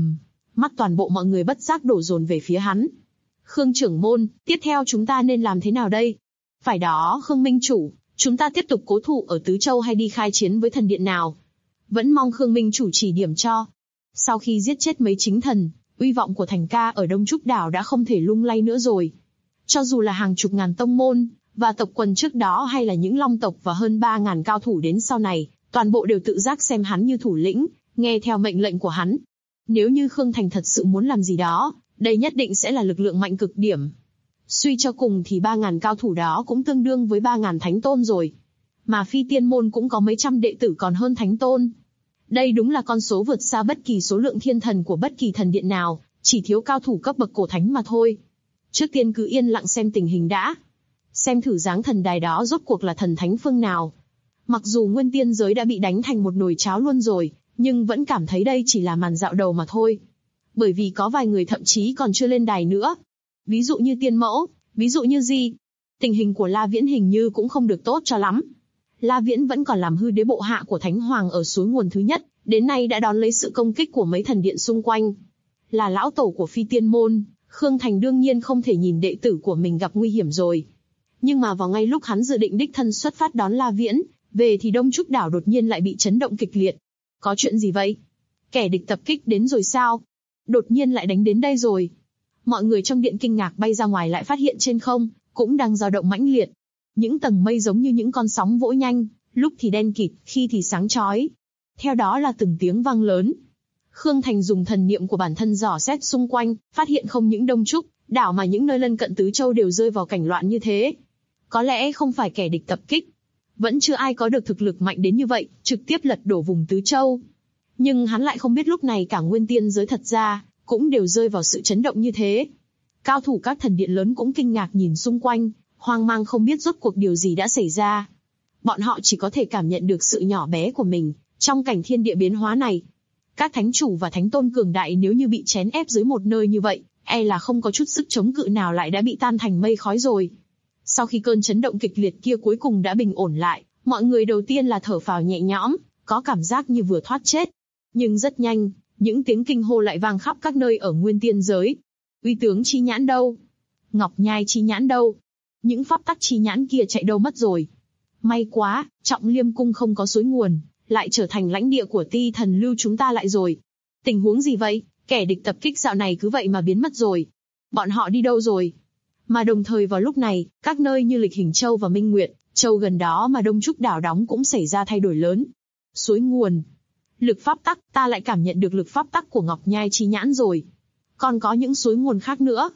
mắt toàn bộ mọi người bất giác đổ dồn về phía hắn. Khương trưởng môn, tiếp theo chúng ta nên làm thế nào đây? Phải đó, Khương Minh chủ, chúng ta tiếp tục cố thủ ở Tứ Châu hay đi khai chiến với thần điện nào? Vẫn mong Khương Minh chủ chỉ điểm cho. Sau khi giết chết mấy chính thần, uy vọng của Thành Ca ở Đông Trúc đảo đã không thể lung lay nữa rồi. Cho dù là hàng chục ngàn tông môn và tộc quần trước đó hay là những long tộc và hơn 3.000 cao thủ đến sau này, toàn bộ đều tự giác xem hắn như thủ lĩnh, nghe theo mệnh lệnh của hắn. Nếu như Khương Thành thật sự muốn làm gì đó, đây nhất định sẽ là lực lượng mạnh cực điểm. Suy cho cùng thì 3.000 cao thủ đó cũng tương đương với 3.000 thánh tôn rồi. Mà Phi Tiên môn cũng có mấy trăm đệ tử còn hơn thánh tôn. Đây đúng là con số vượt xa bất kỳ số lượng thiên thần của bất kỳ thần điện nào, chỉ thiếu cao thủ cấp bậc cổ thánh mà thôi. Trước tiên cứ yên lặng xem tình hình đã. Xem thử Giáng Thần Đài đó rốt cuộc là thần thánh phương nào. Mặc dù nguyên tiên giới đã bị đánh thành một nồi cháo luôn rồi, nhưng vẫn cảm thấy đây chỉ là màn dạo đầu mà thôi. Bởi vì có vài người thậm chí còn chưa lên đài nữa. Ví dụ như Tiên Mẫu, ví dụ như Di. Tình hình của La Viễn hình như cũng không được tốt cho lắm. La Viễn vẫn còn làm hư đế bộ hạ của Thánh Hoàng ở suối nguồn thứ nhất, đến nay đã đón lấy sự công kích của mấy thần điện xung quanh. Là lão tổ của Phi Tiên môn, Khương Thành đương nhiên không thể nhìn đệ tử của mình gặp nguy hiểm rồi. Nhưng mà vào ngay lúc hắn dự định đích thân xuất phát đón La Viễn về thì Đông Trúc đảo đột nhiên lại bị chấn động kịch liệt. Có chuyện gì vậy? Kẻ địch tập kích đến rồi sao? Đột nhiên lại đánh đến đây rồi. Mọi người trong điện kinh ngạc bay ra ngoài lại phát hiện trên không cũng đang dao động mãnh liệt. Những tầng mây giống như những con sóng vỗ nhanh, lúc thì đen kịt, khi thì sáng chói. Theo đó là từng tiếng vang lớn. Khương Thành dùng thần niệm của bản thân dò xét xung quanh, phát hiện không những Đông Trúc đảo mà những nơi lân cận Tứ Châu đều rơi vào cảnh loạn như thế. Có lẽ không phải kẻ địch tập kích. Vẫn chưa ai có được thực lực mạnh đến như vậy, trực tiếp lật đổ vùng Tứ Châu. Nhưng hắn lại không biết lúc này cả nguyên tiên giới thật ra cũng đều rơi vào sự chấn động như thế. Cao thủ các thần điện lớn cũng kinh ngạc nhìn xung quanh, hoang mang không biết rốt cuộc điều gì đã xảy ra. Bọn họ chỉ có thể cảm nhận được sự nhỏ bé của mình trong cảnh thiên địa biến hóa này. Các thánh chủ và thánh tôn cường đại nếu như bị chèn ép dưới một nơi như vậy, e là không có chút sức chống cự nào lại đã bị tan thành mây khói rồi. Sau khi cơn chấn động kịch liệt kia cuối cùng đã bình ổn lại, mọi người đầu tiên là thở phào nhẹ nhõm, có cảm giác như vừa thoát chết. Nhưng rất nhanh, những tiếng kinh hô lại vang khắp các nơi ở nguyên tiên giới. Uy tướng chi nhãn đâu? Ngọc nhai chi nhãn đâu? Những pháp tắc chi nhãn kia chạy đâu mất rồi? May quá, Trọng Liêm cung không có suối nguồn, lại trở thành lãnh địa của Ti Thần Lưu chúng ta lại rồi. Tình huống gì vậy? Kẻ địch tập kích dạo này cứ vậy mà biến mất rồi. Bọn họ đi đâu rồi? Mà đồng thời vào lúc này, các nơi như Lịch Hình Châu và Minh Nguyệt Châu gần đó mà Đông Trúc đảo đóng cũng xảy ra thay đổi lớn. Suối nguồn. Lực pháp tắc, ta lại cảm nhận được lực pháp tắc của Ngọc Nhai chi nhãn rồi. Còn có những suối nguồn khác nữa.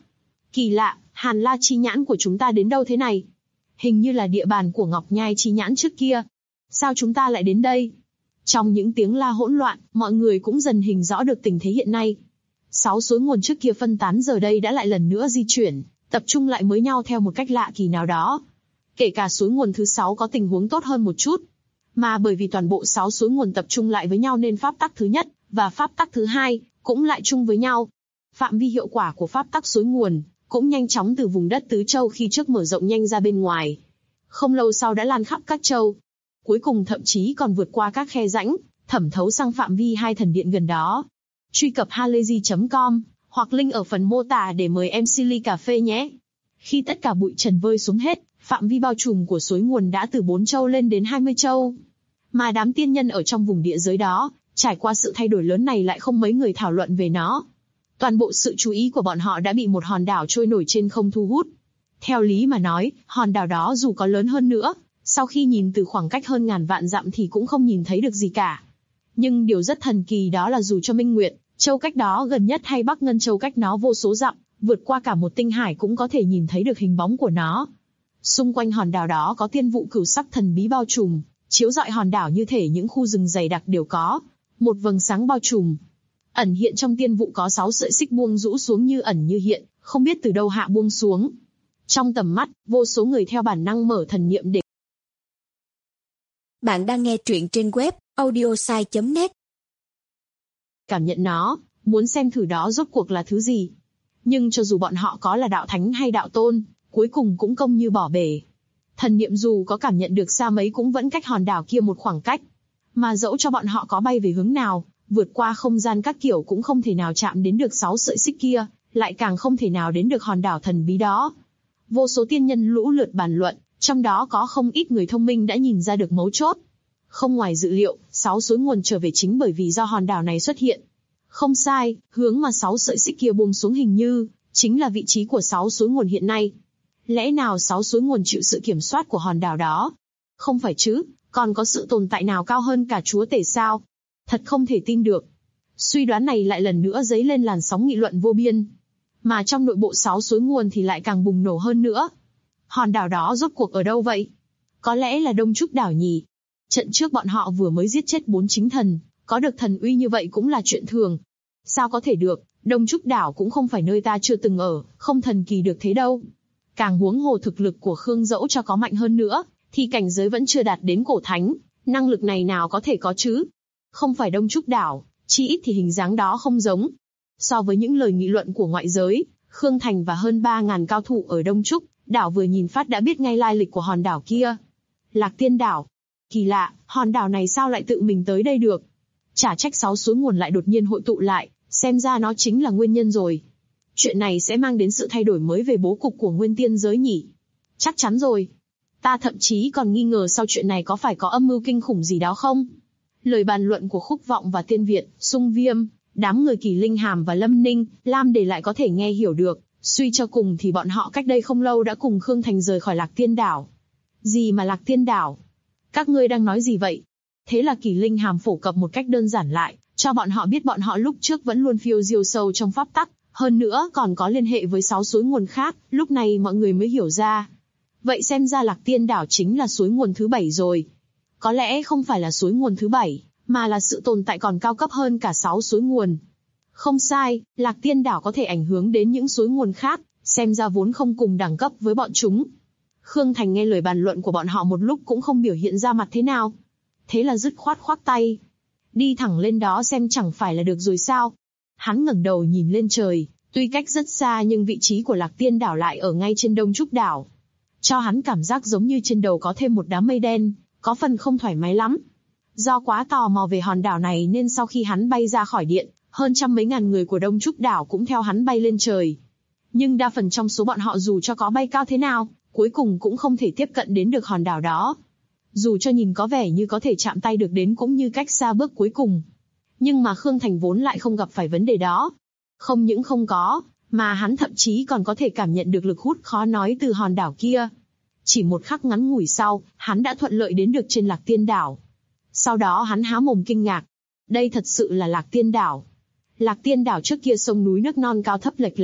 Kỳ lạ, Hàn La Chi Nhãn của chúng ta đến đâu thế này? Hình như là địa bàn của Ngọc Nhai Chi Nhãn trước kia. Sao chúng ta lại đến đây? Trong những tiếng la hỗn loạn, mọi người cũng dần hình rõ được tình thế hiện nay. 6 suối nguồn trước kia phân tán giờ đây đã lại lần nữa di chuyển, tập trung lại với nhau theo một cách lạ kỳ nào đó. Kể cả suối nguồn thứ 6 có tình huống tốt hơn một chút. Mà bởi vì toàn bộ 6 suối nguồn tập trung lại với nhau nên pháp tắc thứ nhất và pháp tắc thứ hai cũng lại chung với nhau. Phạm vi hiệu quả của pháp tắc suối nguồn cũng nhanh chóng từ vùng đất Tứ Châu khi trước mở rộng nhanh ra bên ngoài. Không lâu sau đã lan khắp các châu. Cuối cùng thậm chí còn vượt qua các khe rãnh, thẩm thấu sang phạm vi 2 thần điện gần đó. Truy cập halayzi.com hoặc link ở phần mô tả để mời MC ly cà phê nhé. Khi tất cả bụi trần vơi xuống hết, phạm vi bao trùm của suối nguồn đã từ 4 châu lên đến 20 châu. Mà đám tiên nhân ở trong vùng địa giới đó, trải qua sự thay đổi lớn này lại không mấy người thảo luận về nó. Toàn bộ sự chú ý của bọn họ đã bị một hòn đảo trôi nổi trên không thu hút. Theo lý mà nói, hòn đảo đó dù có lớn hơn nữa, sau khi nhìn từ khoảng cách hơn ngàn vạn dặm thì cũng không nhìn thấy được gì cả. Nhưng điều rất thần kỳ đó là dù cho Minh Nguyệt Châu cách đó gần nhất hay Bắc Ngân Châu cách nó vô số dặm, vượt qua cả một tinh hải cũng có thể nhìn thấy được hình bóng của nó. Xung quanh hòn đảo đó có tiên vụ cửu sắc thần bí bao trùm, chiếu rọi hòn đảo như thể những khu rừng dày đặc đều có một vầng sáng bao trùm. Ẩn hiện trong tiên vụ có 6 sợi xích buông rũ xuống như ẩn như hiện, không biết từ đâu hạ buông xuống. Trong tầm mắt, vô số người theo bản năng mở thần niệm để. Bạn đang nghe truyện trên web audiosai.net. Cảm nhận nó, muốn xem thử đó rốt cuộc là thứ gì. Nhưng cho dù bọn họ có là đạo thánh hay đạo tôn, cuối cùng cũng công như bỏ bể. Thần niệm dù có cảm nhận được xa mấy cũng vẫn cách hòn đảo kia một khoảng cách. Mà dẫu cho bọn họ có bay về hướng nào, vượt qua không gian các kiểu cũng không thể nào chạm đến được 6 sợi xích kia, lại càng không thể nào đến được hòn đảo thần bí đó. Vô số tiên nhân lũ lượt bàn luận, trong đó có không ít người thông minh đã nhìn ra được mấu chốt. Không ngoài dự liệu, 6 suối nguồn trở về chính bởi vì do hòn đảo này xuất hiện. Không sai, hướng mà 6 sợi xích kia buông xuống hình như chính là vị trí của 6 suối nguồn hiện nay. Lẽ nào 6 suối nguồn chịu sự kiểm soát của hòn đảo đó? Không phải chứ, còn có sự tồn tại nào cao hơn cả chúa tể sao? Thật không thể tin được. Suy đoán này lại lần nữa dấy lên làn sóng nghị luận vô biên. Mà trong nội bộ 6 suối nguồn thì lại càng bùng nổ hơn nữa. Hòn đảo đó rốt cuộc ở đâu vậy? Có lẽ là Đông Trúc đảo nhỉ? Trận trước bọn họ vừa mới giết chết 4 chính thần, có được thần uy như vậy cũng là chuyện thường. Sao có thể được, Đông Trúc đảo cũng không phải nơi ta chưa từng ở, không thần kỳ được thế đâu. Càng huống hồ thực lực của Khương dẫu cho có mạnh hơn nữa, thì cảnh giới vẫn chưa đạt đến cổ thánh, năng lực này nào có thể có chứ? Không phải Đông Trúc đảo, chỉ ít thì hình dáng đó không giống. So với những lời nghị luận của ngoại giới, Khương Thành và hơn 3.000 cao thủ ở Đông Trúc đảo vừa nhìn phát đã biết ngay lai lịch của hòn đảo kia. Lạc Tiên đảo. Kỳ lạ, hòn đảo này sao lại tự mình tới đây được? Chả trách 6 suối nguồn lại đột nhiên hội tụ lại, xem ra nó chính là nguyên nhân rồi. Chuyện này sẽ mang đến sự thay đổi mới về bố cục của nguyên tiên giới nhỉ? Chắc chắn rồi. Ta thậm chí còn nghi ngờ sau chuyện này có phải có âm mưu kinh khủng gì đó không? Lời bàn luận của Khúc Vọng và Tiên Việt, Sung Viêm, đám người Kỳ Linh Hàm và Lâm Ninh, Lam Đề lại có thể nghe hiểu được. Suy cho cùng thì bọn họ cách đây không lâu đã cùng Khương Thành rời khỏi Lạc Tiên đảo. Gì mà Lạc Tiên đảo? Các ngươi đang nói gì vậy? Thế là Kỳ Linh Hàm phổ cập một cách đơn giản lại, cho bọn họ biết bọn họ lúc trước vẫn luôn phiêu diêu sâu trong pháp tắc, hơn nữa còn có liên hệ với 6 suối nguồn khác, lúc này mọi người mới hiểu ra. Vậy xem ra Lạc Tiên đảo chính là suối nguồn thứ 7 rồi. Có lẽ không phải là suối nguồn thứ 7, mà là sự tồn tại còn cao cấp hơn cả 6 suối nguồn. Không sai, Lạc Tiên đảo có thể ảnh hưởng đến những suối nguồn khác, xem ra vốn không cùng đẳng cấp với bọn chúng. Khương Thành nghe lời bàn luận của bọn họ một lúc cũng không biểu hiện ra mặt thế nào. Thế là dứt khoát khoác tay. Đi thẳng lên đó xem chẳng phải là được rồi sao. Hắn ngẩng đầu nhìn lên trời, tuy cách rất xa nhưng vị trí của Lạc Tiên đảo lại ở ngay trên Đông Trúc đảo. Cho hắn cảm giác giống như trên đầu có thêm một đám mây đen, có phần không thoải mái lắm. Do quá tò mò về hòn đảo này nên sau khi hắn bay ra khỏi điện, hơn trăm mấy ngàn người của Đông Trúc đảo cũng theo hắn bay lên trời. Nhưng đa phần trong số bọn họ dù cho có bay cao thế nào, cuối cùng cũng không thể tiếp cận đến được hòn đảo đó. Dù cho nhìn có vẻ như có thể chạm tay được đến cũng như cách xa bước cuối cùng. Nhưng mà Khương Thành vốn lại không gặp phải vấn đề đó. Không những không có, mà hắn thậm chí còn có thể cảm nhận được lực hút khó nói từ hòn đảo kia. Chỉ một khắc ngắn ngủi sau, hắn đã thuận lợi đến được trên Lạc Tiên đảo. Sau đó hắn há mồm kinh ngạc. Đây thật sự là Lạc Tiên đảo. Lạc Tiên đảo trước kia sông núi nước non cao thấp lệch lạc,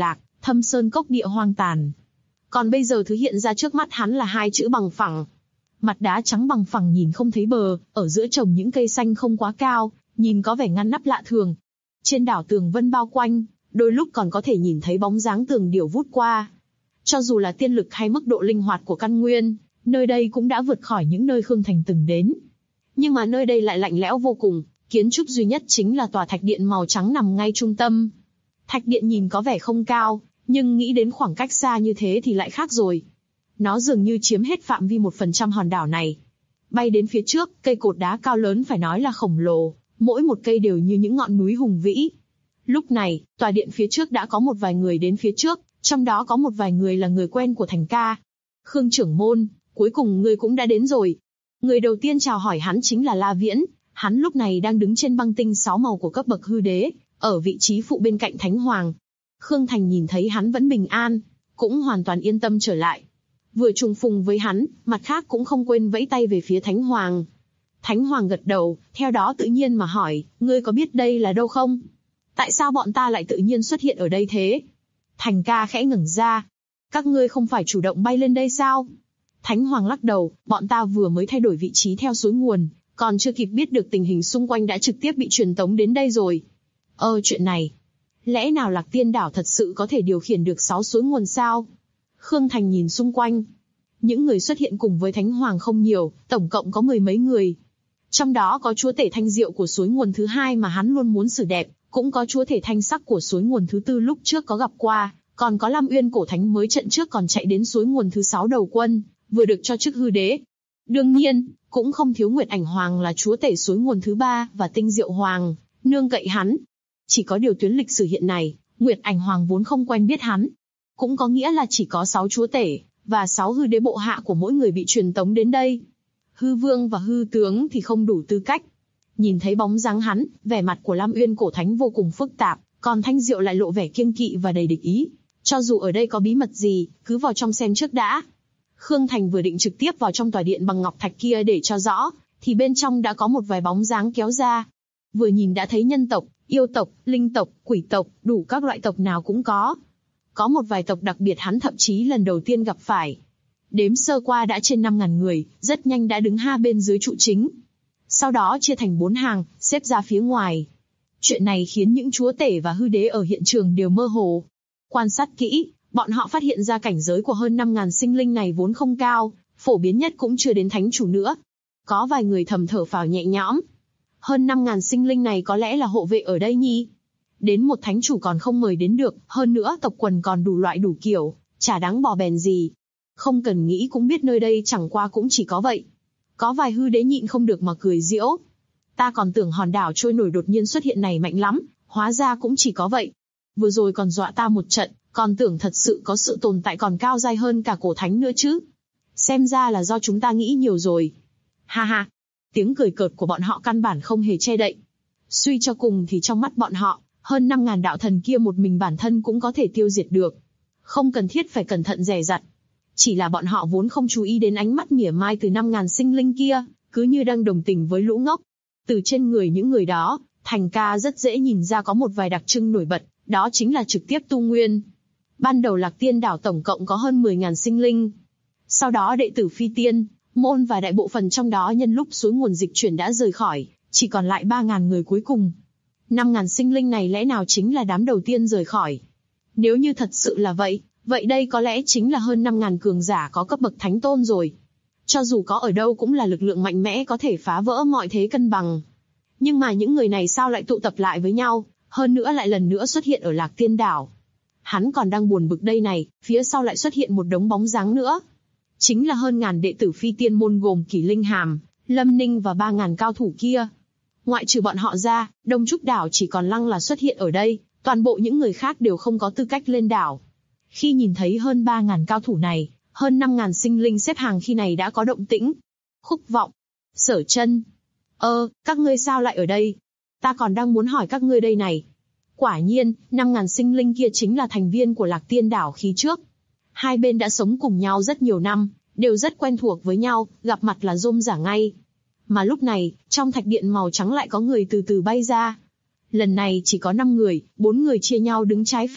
thâm sơn cốc địa hoang tàn. Còn bây giờ thứ hiện ra trước mắt hắn là hai chữ bằng phẳng. Mặt đá trắng bằng phẳng nhìn không thấy bờ, ở giữa trồng những cây xanh không quá cao, nhìn có vẻ ngăn nắp lạ thường. Trên đảo tường vân bao quanh, đôi lúc còn có thể nhìn thấy bóng dáng tường điểu vút qua. Cho dù là tiên lực hay mức độ linh hoạt của căn nguyên, nơi đây cũng đã vượt khỏi những nơi Khương Thành từng đến. Nhưng mà nơi đây lại lạnh lẽo vô cùng, kiến trúc duy nhất chính là tòa thạch điện màu trắng nằm ngay trung tâm. Thạch điện nhìn có vẻ không cao, nhưng nghĩ đến khoảng cách xa như thế thì lại khác rồi. Nó dường như chiếm hết phạm vi 1% hòn đảo này. Bay đến phía trước, cây cột đá cao lớn phải nói là khổng lồ, mỗi một cây đều như những ngọn núi hùng vĩ. Lúc này, tòa điện phía trước đã có một vài người đến phía trước, trong đó có một vài người là người quen của Thành ca. Khương trưởng môn, cuối cùng ngươi cũng đã đến rồi. Người đầu tiên chào hỏi hắn chính là La Viễn, hắn lúc này đang đứng trên băng tinh 6 màu của cấp bậc hư đế, ở vị trí phụ bên cạnh Thánh Hoàng. Khương Thành nhìn thấy hắn vẫn bình an, cũng hoàn toàn yên tâm trở lại. Vừa trùng phùng với hắn, mặt khác cũng không quên vẫy tay về phía Thánh Hoàng. Thánh Hoàng gật đầu, theo đó tự nhiên mà hỏi, ngươi có biết đây là đâu không? Tại sao bọn ta lại tự nhiên xuất hiện ở đây thế? Thành ca khẽ ngẩng ra. Các ngươi không phải chủ động bay lên đây sao? Thánh Hoàng lắc đầu, bọn ta vừa mới thay đổi vị trí theo suối nguồn, còn chưa kịp biết được tình hình xung quanh đã trực tiếp bị truyền tống đến đây rồi. Chuyện này, lẽ nào Lạc Tiên đảo thật sự có thể điều khiển được 6 suối nguồn sao? Khương Thành nhìn xung quanh. Những người xuất hiện cùng với Thánh Hoàng không nhiều, tổng cộng có 10 mấy người. Trong đó có chúa tể thanh diệu của suối nguồn thứ 2 mà hắn luôn muốn xử đẹp, cũng có chúa tể thanh sắc của suối nguồn thứ 4 lúc trước có gặp qua, còn có Lam Uyên cổ thánh mới trận trước còn chạy đến suối nguồn thứ 6 đầu quân, vừa được cho chức hư đế. Đương nhiên, cũng không thiếu Nguyệt Ảnh Hoàng là chúa tể suối nguồn thứ 3 và Tinh Diệu Hoàng, nương cậy hắn. Chỉ có điều tuyến lịch sử hiện này, Nguyệt Ảnh Hoàng vốn không quen biết hắn. Cũng có nghĩa là chỉ có 6 chúa tể, và 6 hư đế bộ hạ của mỗi người bị truyền tống đến đây. Hư vương và hư tướng thì không đủ tư cách. Nhìn thấy bóng dáng hắn, vẻ mặt của Lam Uyên cổ thánh vô cùng phức tạp, còn Thanh Diệu lại lộ vẻ kiêng kỵ và đầy địch ý. Cho dù ở đây có bí mật gì, cứ vào trong xem trước đã. Khương Thành vừa định trực tiếp vào trong tòa điện bằng ngọc thạch kia để cho rõ, thì bên trong đã có một vài bóng dáng kéo ra. Vừa nhìn đã thấy nhân tộc, yêu tộc, linh tộc, quỷ tộc, đủ các loại tộc nào cũng có. Có một vài tộc đặc biệt hắn thậm chí lần đầu tiên gặp phải. Đếm sơ qua đã trên 5.000 người, rất nhanh đã đứng hai bên dưới trụ chính. Sau đó chia thành 4 hàng, xếp ra phía ngoài. Chuyện này khiến những chúa tể và hư đế ở hiện trường đều mơ hồ. Quan sát kỹ, bọn họ phát hiện ra cảnh giới của hơn 5.000 sinh linh này vốn không cao, phổ biến nhất cũng chưa đến thánh chủ nữa. Có vài người thầm thở phào nhẹ nhõm. Hơn 5.000 sinh linh này có lẽ là hộ vệ ở đây nhỉ? Đến một thánh chủ còn không mời đến được, hơn nữa tộc quần còn đủ loại đủ kiểu, chả đáng bò bèn gì. Không cần nghĩ cũng biết nơi đây chẳng qua cũng chỉ có vậy. Có vài hư đế nhịn không được mà cười giễu. Ta còn tưởng hòn đảo trôi nổi đột nhiên xuất hiện này mạnh lắm, hóa ra cũng chỉ có vậy. Vừa rồi còn dọa ta một trận, còn tưởng thật sự có sự tồn tại còn cao dai hơn cả cổ thánh nữa chứ. Xem ra là do chúng ta nghĩ nhiều rồi. Ha ha, tiếng cười cợt của bọn họ căn bản không hề che đậy. Suy cho cùng thì trong mắt bọn họ, hơn 5.000 đạo thần kia một mình bản thân cũng có thể tiêu diệt được. Không cần thiết phải cẩn thận dè dặt. Chỉ là bọn họ vốn không chú ý đến ánh mắt mỉa mai từ 5.000 sinh linh kia, cứ như đang đồng tình với lũ ngốc. Từ trên người những người đó, Thành ca rất dễ nhìn ra có một vài đặc trưng nổi bật, đó chính là trực tiếp tu nguyên. Ban đầu Lạc Tiên đảo tổng cộng có hơn 10.000 sinh linh. Sau đó đệ tử phi tiên, môn và đại bộ phận trong đó nhân lúc suối nguồn dịch chuyển đã rời khỏi, chỉ còn lại 3.000 người cuối cùng. 5.000 sinh linh này lẽ nào chính là đám đầu tiên rời khỏi? Nếu như thật sự là vậy, vậy đây có lẽ chính là hơn 5.000 cường giả có cấp bậc thánh tôn rồi. Cho dù có ở đâu cũng là lực lượng mạnh mẽ có thể phá vỡ mọi thế cân bằng. Nhưng mà những người này sao lại tụ tập lại với nhau, hơn nữa lại lần nữa xuất hiện ở Lạc Tiên đảo. Hắn còn đang buồn bực đây này, phía sau lại xuất hiện một đống bóng dáng nữa. Chính là hơn ngàn đệ tử phi tiên môn gồm Kỷ Linh Hàm, Lâm Ninh và 3.000 cao thủ kia. Ngoại trừ bọn họ ra, Đông Trúc đảo chỉ còn Lăng là xuất hiện ở đây, toàn bộ những người khác đều không có tư cách lên đảo. Khi nhìn thấy hơn 3.000 cao thủ này, hơn 5.000 sinh linh xếp hàng khi này đã có động tĩnh. Khúc Vọng, Sở Chân, các ngươi sao lại ở đây? Ta còn đang muốn hỏi các ngươi đây này. Quả nhiên, 5.000 sinh linh kia chính là thành viên của Lạc Tiên đảo khi trước. Hai bên đã sống cùng nhau rất nhiều năm, đều rất quen thuộc với nhau, gặp mặt là rôm rả ngay. Mà lúc này, trong thạch điện màu trắng lại có người từ từ bay ra. Lần này chỉ có 5 người, 4 người chia nhau đứng trái phải,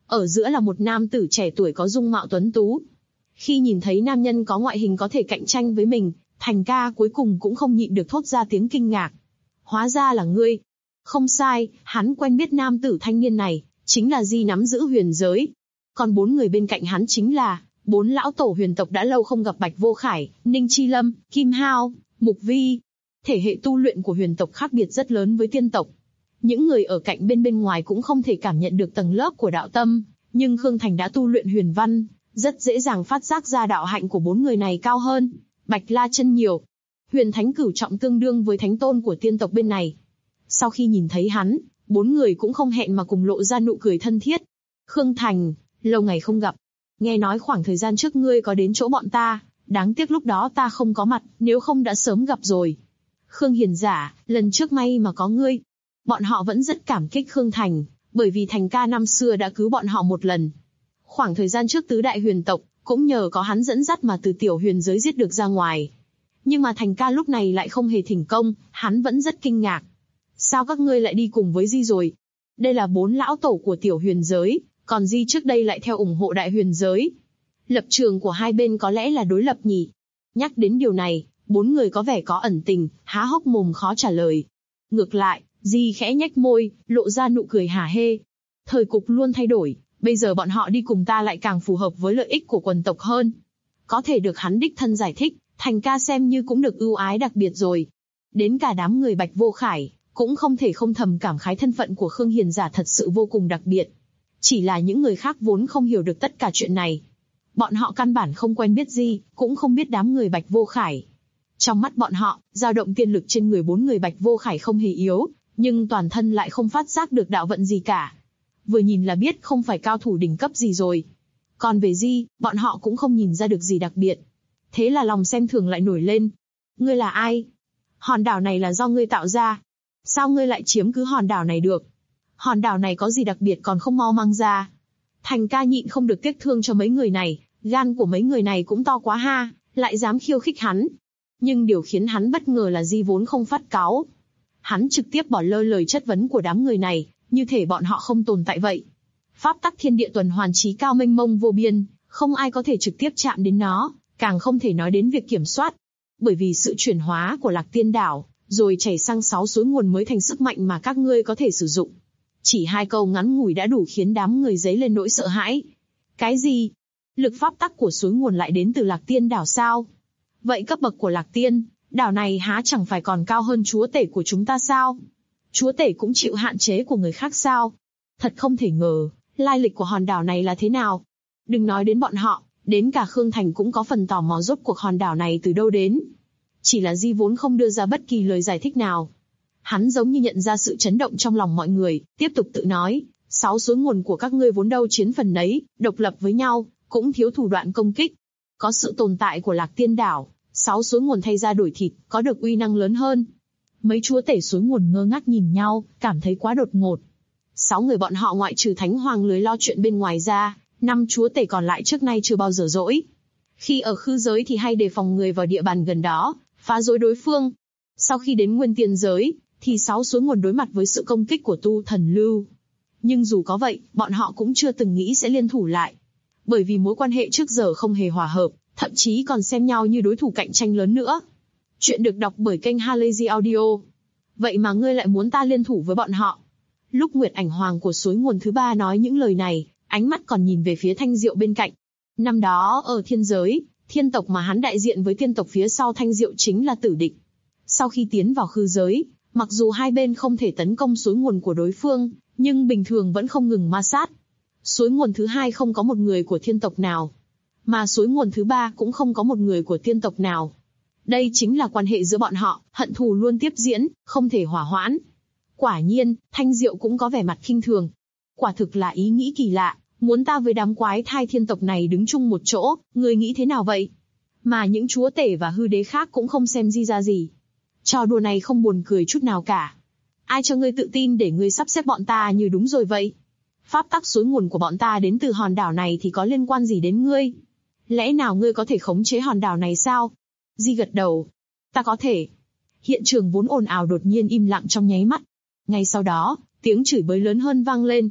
Ở giữa là một nam tử trẻ tuổi có dung mạo tuấn tú. Khi nhìn thấy nam nhân có ngoại hình có thể cạnh tranh với mình, Thành ca cuối cùng cũng không nhịn được thốt ra tiếng kinh ngạc. Hóa ra là ngươi. Không sai, hắn quen biết nam tử thanh niên này, chính là Di nắm giữ huyền giới. Còn 4 người bên cạnh hắn chính là 4 lão tổ huyền tộc đã lâu không gặp Bạch Vô Khải, Ninh Chi Lâm, Kim Hao, Mục Vi. Thể hệ tu luyện của huyền tộc khác biệt rất lớn với tiên tộc. Những người ở cạnh bên ngoài cũng không thể cảm nhận được tầng lớp của đạo tâm, nhưng Khương Thành đã tu luyện huyền văn, rất dễ dàng phát giác ra đạo hạnh của 4 người này cao hơn Bạch La Chân nhiều. Huyền Thánh cửu trọng tương đương với thánh tôn của tiên tộc bên này. Sau khi nhìn thấy hắn, 4 người cũng không hẹn mà cùng lộ ra nụ cười thân thiết. Khương Thành, lâu ngày không gặp. Nghe nói khoảng thời gian trước ngươi có đến chỗ bọn ta, đáng tiếc lúc đó ta không có mặt, nếu không đã sớm gặp rồi. Khương Hiền Giả, lần trước may mà có ngươi. Bọn họ vẫn rất cảm kích Khương Thành, bởi vì Thành ca năm xưa đã cứu bọn họ một lần. Khoảng thời gian trước tứ đại huyền tộc, cũng nhờ có hắn dẫn dắt mà từ tiểu huyền giới giết được ra ngoài. Nhưng mà Thành ca lúc này lại không hề thành công, hắn vẫn rất kinh ngạc. Sao các ngươi lại đi cùng với Di rồi? Đây là 4 lão tổ của tiểu huyền giới, còn Di trước đây lại theo ủng hộ đại huyền giới. Lập trường của hai bên có lẽ là đối lập nhỉ? Nhắc đến điều này, 4 người có vẻ có ẩn tình, há hốc mồm khó trả lời. Ngược lại, Di khẽ nhếch môi, lộ ra nụ cười hả hê. Thời cục luôn thay đổi, bây giờ bọn họ đi cùng ta lại càng phù hợp với lợi ích của quần tộc hơn. Có thể được hắn đích thân giải thích, Thành ca xem như cũng được ưu ái đặc biệt rồi. Đến cả đám người Bạch Vô Khải, cũng không thể không thầm cảm khái thân phận của Khương Hiền Giả thật sự vô cùng đặc biệt. Chỉ là những người khác vốn không hiểu được tất cả chuyện này. Bọn họ căn bản không quen biết Di, cũng không biết đám người Bạch Vô Khải. Trong mắt bọn họ, dao động tiên lực trên người 4 người Bạch Vô Khải không hề yếu, nhưng toàn thân lại không phát giác được đạo vận gì cả. Vừa nhìn là biết không phải cao thủ đỉnh cấp gì rồi. Còn về Di, bọn họ cũng không nhìn ra được gì đặc biệt. Thế là lòng xem thường lại nổi lên. Ngươi là ai? Hòn đảo này là do ngươi tạo ra. Sao ngươi lại chiếm cứ hòn đảo này được? Hòn đảo này có gì đặc biệt còn không mau mang ra? Thành ca nhịn không được tiếc thương cho mấy người này, gan của mấy người này cũng to quá ha, lại dám khiêu khích hắn. Nhưng điều khiến hắn bất ngờ là Di vốn không phát cáu. Hắn trực tiếp bỏ lơ lời chất vấn của đám người này, như thể bọn họ không tồn tại vậy. Pháp tắc thiên địa tuần hoàn trí cao mênh mông vô biên, không ai có thể trực tiếp chạm đến nó, càng không thể nói đến việc kiểm soát. Bởi vì sự chuyển hóa của Lạc Tiên đảo, rồi chảy sang 6 suối nguồn mới thành sức mạnh mà các ngươi có thể sử dụng. Chỉ 2 câu ngắn ngủi đã đủ khiến đám người dấy lên nỗi sợ hãi. Cái gì? Lực pháp tắc của suối nguồn lại đến từ Lạc Tiên đảo sao? Vậy cấp bậc của Lạc Tiên đảo này há chẳng phải còn cao hơn chúa tể của chúng ta sao? Chúa tể cũng chịu hạn chế của người khác sao? Thật không thể ngờ, lai lịch của hòn đảo này là thế nào? Đừng nói đến bọn họ, đến cả Khương Thành cũng có phần tò mò rốt cuộc hòn đảo này từ đâu đến. Chỉ là Di vốn không đưa ra bất kỳ lời giải thích nào. Hắn giống như nhận ra sự chấn động trong lòng mọi người, tiếp tục tự nói, 6 suối nguồn của các ngươi vốn đâu chiến phần nấy, độc lập với nhau, cũng thiếu thủ đoạn công kích. Có sự tồn tại của Lạc Tiên đảo, 6 suối nguồn thay ra đổi thịt, có được uy năng lớn hơn. Mấy chúa tể suối nguồn ngơ ngác nhìn nhau, cảm thấy quá đột ngột. 6 người bọn họ ngoại trừ Thánh Hoàng lười lo chuyện bên ngoài ra, 5 chúa tể còn lại trước nay chưa bao giờ dỗi. Khi ở khư giới thì hay đề phòng người vào địa bàn gần đó, phá rối đối phương. Sau khi đến Nguyên Tiên giới, thì 6 suối nguồn đối mặt với sự công kích của Tu Thần Lưu. Nhưng dù có vậy, bọn họ cũng chưa từng nghĩ sẽ liên thủ lại. Bởi vì mối quan hệ trước giờ không hề hòa hợp, thậm chí còn xem nhau như đối thủ cạnh tranh lớn nữa. Chuyện được đọc bởi kênh Halazy Audio. Vậy mà ngươi lại muốn ta liên thủ với bọn họ? Lúc Nguyệt Ảnh Hoàng của suối nguồn thứ 3 nói những lời này, ánh mắt còn nhìn về phía Thanh Diệu bên cạnh. Năm đó ở thiên giới, thiên tộc mà hắn đại diện với tiên tộc phía sau Thanh Diệu chính là tử địch. Sau khi tiến vào khư giới, mặc dù hai bên không thể tấn công suối nguồn của đối phương, nhưng bình thường vẫn không ngừng ma sát. Suối nguồn thứ 2 không có một người của thiên tộc nào, mà suối nguồn thứ 3 cũng không có một người của tiên tộc nào. Đây chính là quan hệ giữa bọn họ, hận thù luôn tiếp diễn, không thể hòa hoãn. Quả nhiên, Thanh Diệu cũng có vẻ mặt khinh thường. Quả thực là ý nghĩ kỳ lạ, muốn ta với đám quái thai thiên tộc này đứng chung một chỗ, ngươi nghĩ thế nào vậy? Mà những chúa tể và hư đế khác cũng không xem Di ra gì. Trò đùa này không buồn cười chút nào cả. Ai cho ngươi tự tin để ngươi sắp xếp bọn ta như đúng rồi vậy? Pháp tắc suối nguồn của bọn ta đến từ hòn đảo này thì có liên quan gì đến ngươi? Lẽ nào ngươi có thể khống chế hòn đảo này sao? Di gật đầu. Ta có thể. Hiện trường vốn ồn ào đột nhiên im lặng trong nháy mắt. Ngay sau đó, tiếng chửi bới lớn hơn vang lên.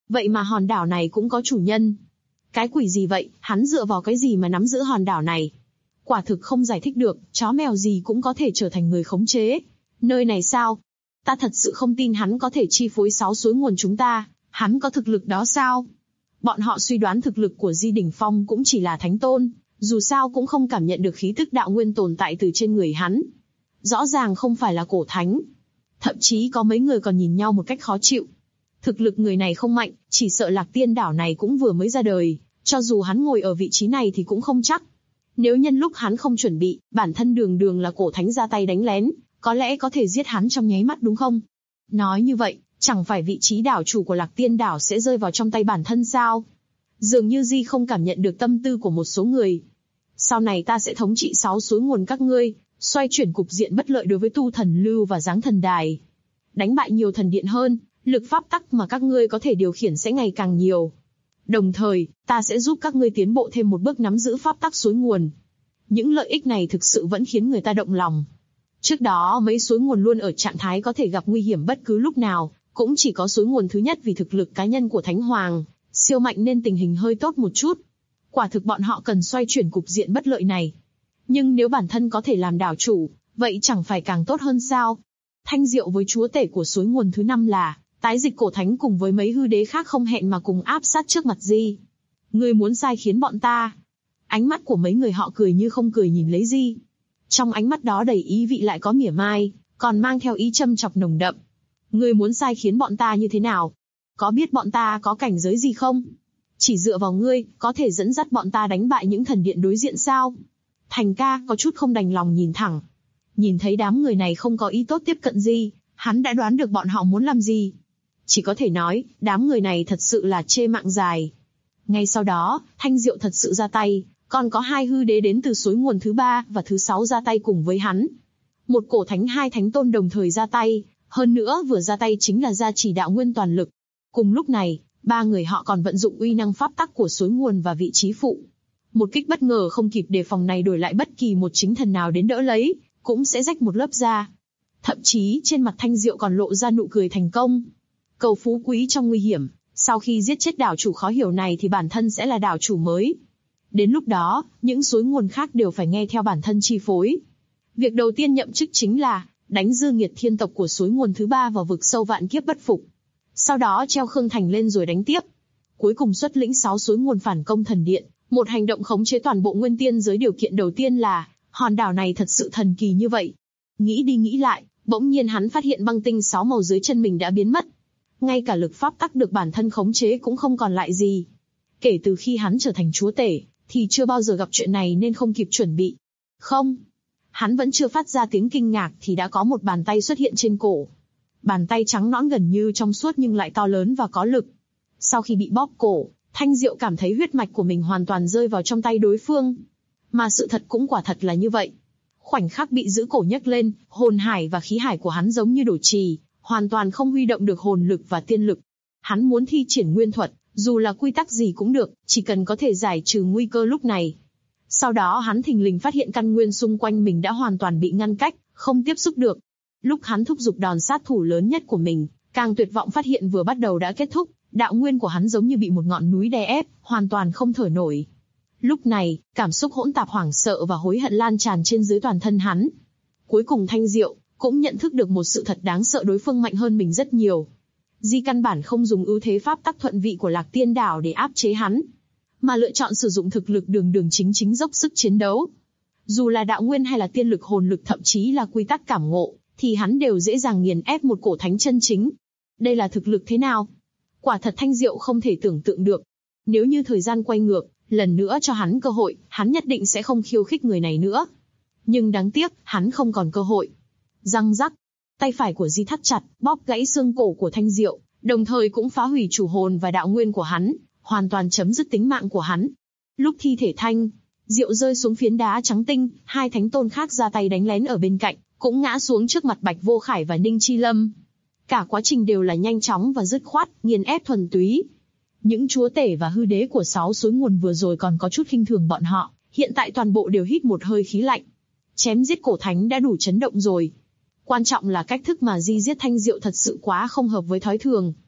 Vậy mà hòn đảo này cũng có chủ nhân. Cái quỷ gì vậy, hắn dựa vào cái gì mà nắm giữ hòn đảo này? Quả thực không giải thích được, chó mèo gì cũng có thể trở thành người khống chế. Nơi này sao? Ta thật sự không tin hắn có thể chi phối 6 suối nguồn chúng ta, hắn có thực lực đó sao? Bọn họ suy đoán thực lực của Di Đỉnh Phong cũng chỉ là thánh tôn, dù sao cũng không cảm nhận được khí tức đạo nguyên tồn tại từ trên người hắn. Rõ ràng không phải là cổ thánh. Thậm chí có mấy người còn nhìn nhau một cách khó chịu. Thực lực người này không mạnh, chỉ sợ Lạc Tiên đảo này cũng vừa mới ra đời, cho dù hắn ngồi ở vị trí này thì cũng không chắc. Nếu nhân lúc hắn không chuẩn bị, bản thân đường đường là cổ thánh ra tay đánh lén, có lẽ có thể giết hắn trong nháy mắt đúng không? Nói như vậy, chẳng phải vị trí đảo chủ của Lạc Tiên đảo sẽ rơi vào trong tay bản thân sao? Dường như Di không cảm nhận được tâm tư của một số người. Sau này ta sẽ thống trị 6 suối nguồn các ngươi, xoay chuyển cục diện bất lợi đối với Tu Thần Lưu và Giáng Thần Đài. Đánh bại nhiều thần điện hơn, lực pháp tắc mà các ngươi có thể điều khiển sẽ ngày càng nhiều. Đồng thời, ta sẽ giúp các ngươi tiến bộ thêm một bước nắm giữ pháp tắc suối nguồn. Những lợi ích này thực sự vẫn khiến người ta động lòng. Trước đó mấy suối nguồn luôn ở trạng thái có thể gặp nguy hiểm bất cứ lúc nào, cũng chỉ có suối nguồn thứ nhất vì thực lực cá nhân của Thánh Hoàng, siêu mạnh nên tình hình hơi tốt một chút. Quả thực bọn họ cần xoay chuyển cục diện bất lợi này. Nhưng nếu bản thân có thể làm đảo chủ, vậy chẳng phải càng tốt hơn sao? Thanh Diệu với chúa tể của suối nguồn thứ 5 là Tái Dịch cổ thánh cùng với mấy hư đế khác không hẹn mà cùng áp sát trước mặt Di. Ngươi muốn sai khiến bọn ta? Ánh mắt của mấy người họ cười như không cười nhìn lấy Di. Trong ánh mắt đó đầy ý vị lại có mỉa mai, còn mang theo ý châm chọc nồng đậm. Ngươi muốn sai khiến bọn ta như thế nào? Có biết bọn ta có cảnh giới gì không? Chỉ dựa vào ngươi, có thể dẫn dắt bọn ta đánh bại những thần điện đối diện sao? Thành ca có chút không đành lòng nhìn thẳng. Nhìn thấy đám người này không có ý tốt tiếp cận Di, hắn đã đoán được bọn họ muốn làm gì. Chỉ có thể nói, đám người này thật sự là chê mạng dài. Ngay sau đó, Thanh Diệu thật sự ra tay, còn có 2 hư đế đến từ suối nguồn thứ 3 và thứ 6 ra tay cùng với hắn. Một cổ thánh 2 thánh tôn đồng thời ra tay, hơn nữa vừa ra tay chính là gia trì đạo nguyên toàn lực. Cùng lúc này, 3 người họ còn vận dụng uy năng pháp tắc của suối nguồn và vị trí phụ. Một kích bất ngờ không kịp đề phòng này đổi lại bất kỳ một chính thần nào đến đỡ lấy, cũng sẽ rách một lớp da. Thậm chí trên mặt Thanh Diệu còn lộ ra nụ cười thành công. Cầu phú quý trong nguy hiểm, sau khi giết chết đảo chủ khó hiểu này thì bản thân sẽ là đảo chủ mới. Đến lúc đó, những suối nguồn khác đều phải nghe theo bản thân chi phối. Việc đầu tiên nhậm chức chính là đánh dư nghiệt thiên tộc của suối nguồn thứ 3 vào vực sâu vạn kiếp bất phục. Sau đó treo Khương Thành lên rồi đánh tiếp. Cuối cùng xuất lĩnh 6 suối nguồn phản công thần điện, một hành động khống chế toàn bộ nguyên tiên giới. Điều kiện đầu tiên là hòn đảo này thật sự thần kỳ như vậy. Nghĩ đi nghĩ lại, bỗng nhiên hắn phát hiện băng tinh 6 màu dưới chân mình đã biến mất. Ngay cả lực pháp tắc được bản thân khống chế cũng không còn lại gì. Kể từ khi hắn trở thành chúa tể, thì chưa bao giờ gặp chuyện này nên không kịp chuẩn bị. Không, hắn vẫn chưa phát ra tiếng kinh ngạc thì đã có một bàn tay xuất hiện trên cổ. Bàn tay trắng nõn gần như trong suốt nhưng lại to lớn và có lực. Sau khi bị bóp cổ, Thanh Diệu cảm thấy huyết mạch của mình hoàn toàn rơi vào trong tay đối phương. Mà sự thật cũng quả thật là như vậy. Khoảnh khắc bị giữ cổ nhấc lên, hồn hải và khí hải của hắn giống như đổ trì, hoàn toàn không huy động được hồn lực và tiên lực. Hắn muốn thi triển nguyên thuật, dù là quy tắc gì cũng được, chỉ cần có thể giải trừ nguy cơ lúc này. Sau đó hắn thình lình phát hiện căn nguyên xung quanh mình đã hoàn toàn bị ngăn cách, không tiếp xúc được. Lúc hắn thúc giục đòn sát thủ lớn nhất của mình, càng tuyệt vọng phát hiện vừa bắt đầu đã kết thúc, đạo nguyên của hắn giống như bị một ngọn núi đè ép, hoàn toàn không thở nổi. Lúc này, cảm xúc hỗn tạp hoảng sợ và hối hận lan tràn trên dưới toàn thân hắn. Cuối cùng Thanh Diệu cũng nhận thức được một sự thật đáng sợ, đối phương mạnh hơn mình rất nhiều. Di căn bản không dùng ưu thế pháp tắc thuận vị của Lạc Tiên đảo để áp chế hắn, mà lựa chọn sử dụng thực lực đường chính dốc sức chiến đấu. Dù là đạo nguyên hay là tiên lực, hồn lực, thậm chí là quy tắc cảm ngộ, thì hắn đều dễ dàng nghiền ép một cổ thánh chân chính. Đây là thực lực thế nào? Quả thật Thanh Diệu không thể tưởng tượng được. Nếu như thời gian quay ngược, lần nữa cho hắn cơ hội, hắn nhất định sẽ không khiêu khích người này nữa. Nhưng đáng tiếc, hắn không còn cơ hội. Răng rắc, tay phải của Di thắt chặt, bóp gãy xương cổ của Thanh Diệu, đồng thời cũng phá hủy chủ hồn và đạo nguyên của hắn, hoàn toàn chấm dứt tính mạng của hắn. Lúc thi thể Thanh Diệu rơi xuống phiến đá trắng tinh, 2 thánh tôn khác ra tay đánh lén ở bên cạnh, cũng ngã xuống trước mặt Bạch Vô Khải và Ninh Chi Lâm. Cả quá trình đều là nhanh chóng và dứt khoát, nghiền ép thuần túy. Những chúa tể và hư đế của 6 suối nguồn vừa rồi còn có chút khinh thường bọn họ, hiện tại toàn bộ đều hít một hơi khí lạnh. Chém giết cổ thánh đã đủ chấn động rồi. Quan trọng là cách thức mà Di giết Thanh Diệu thật sự quá không hợp với thói thường.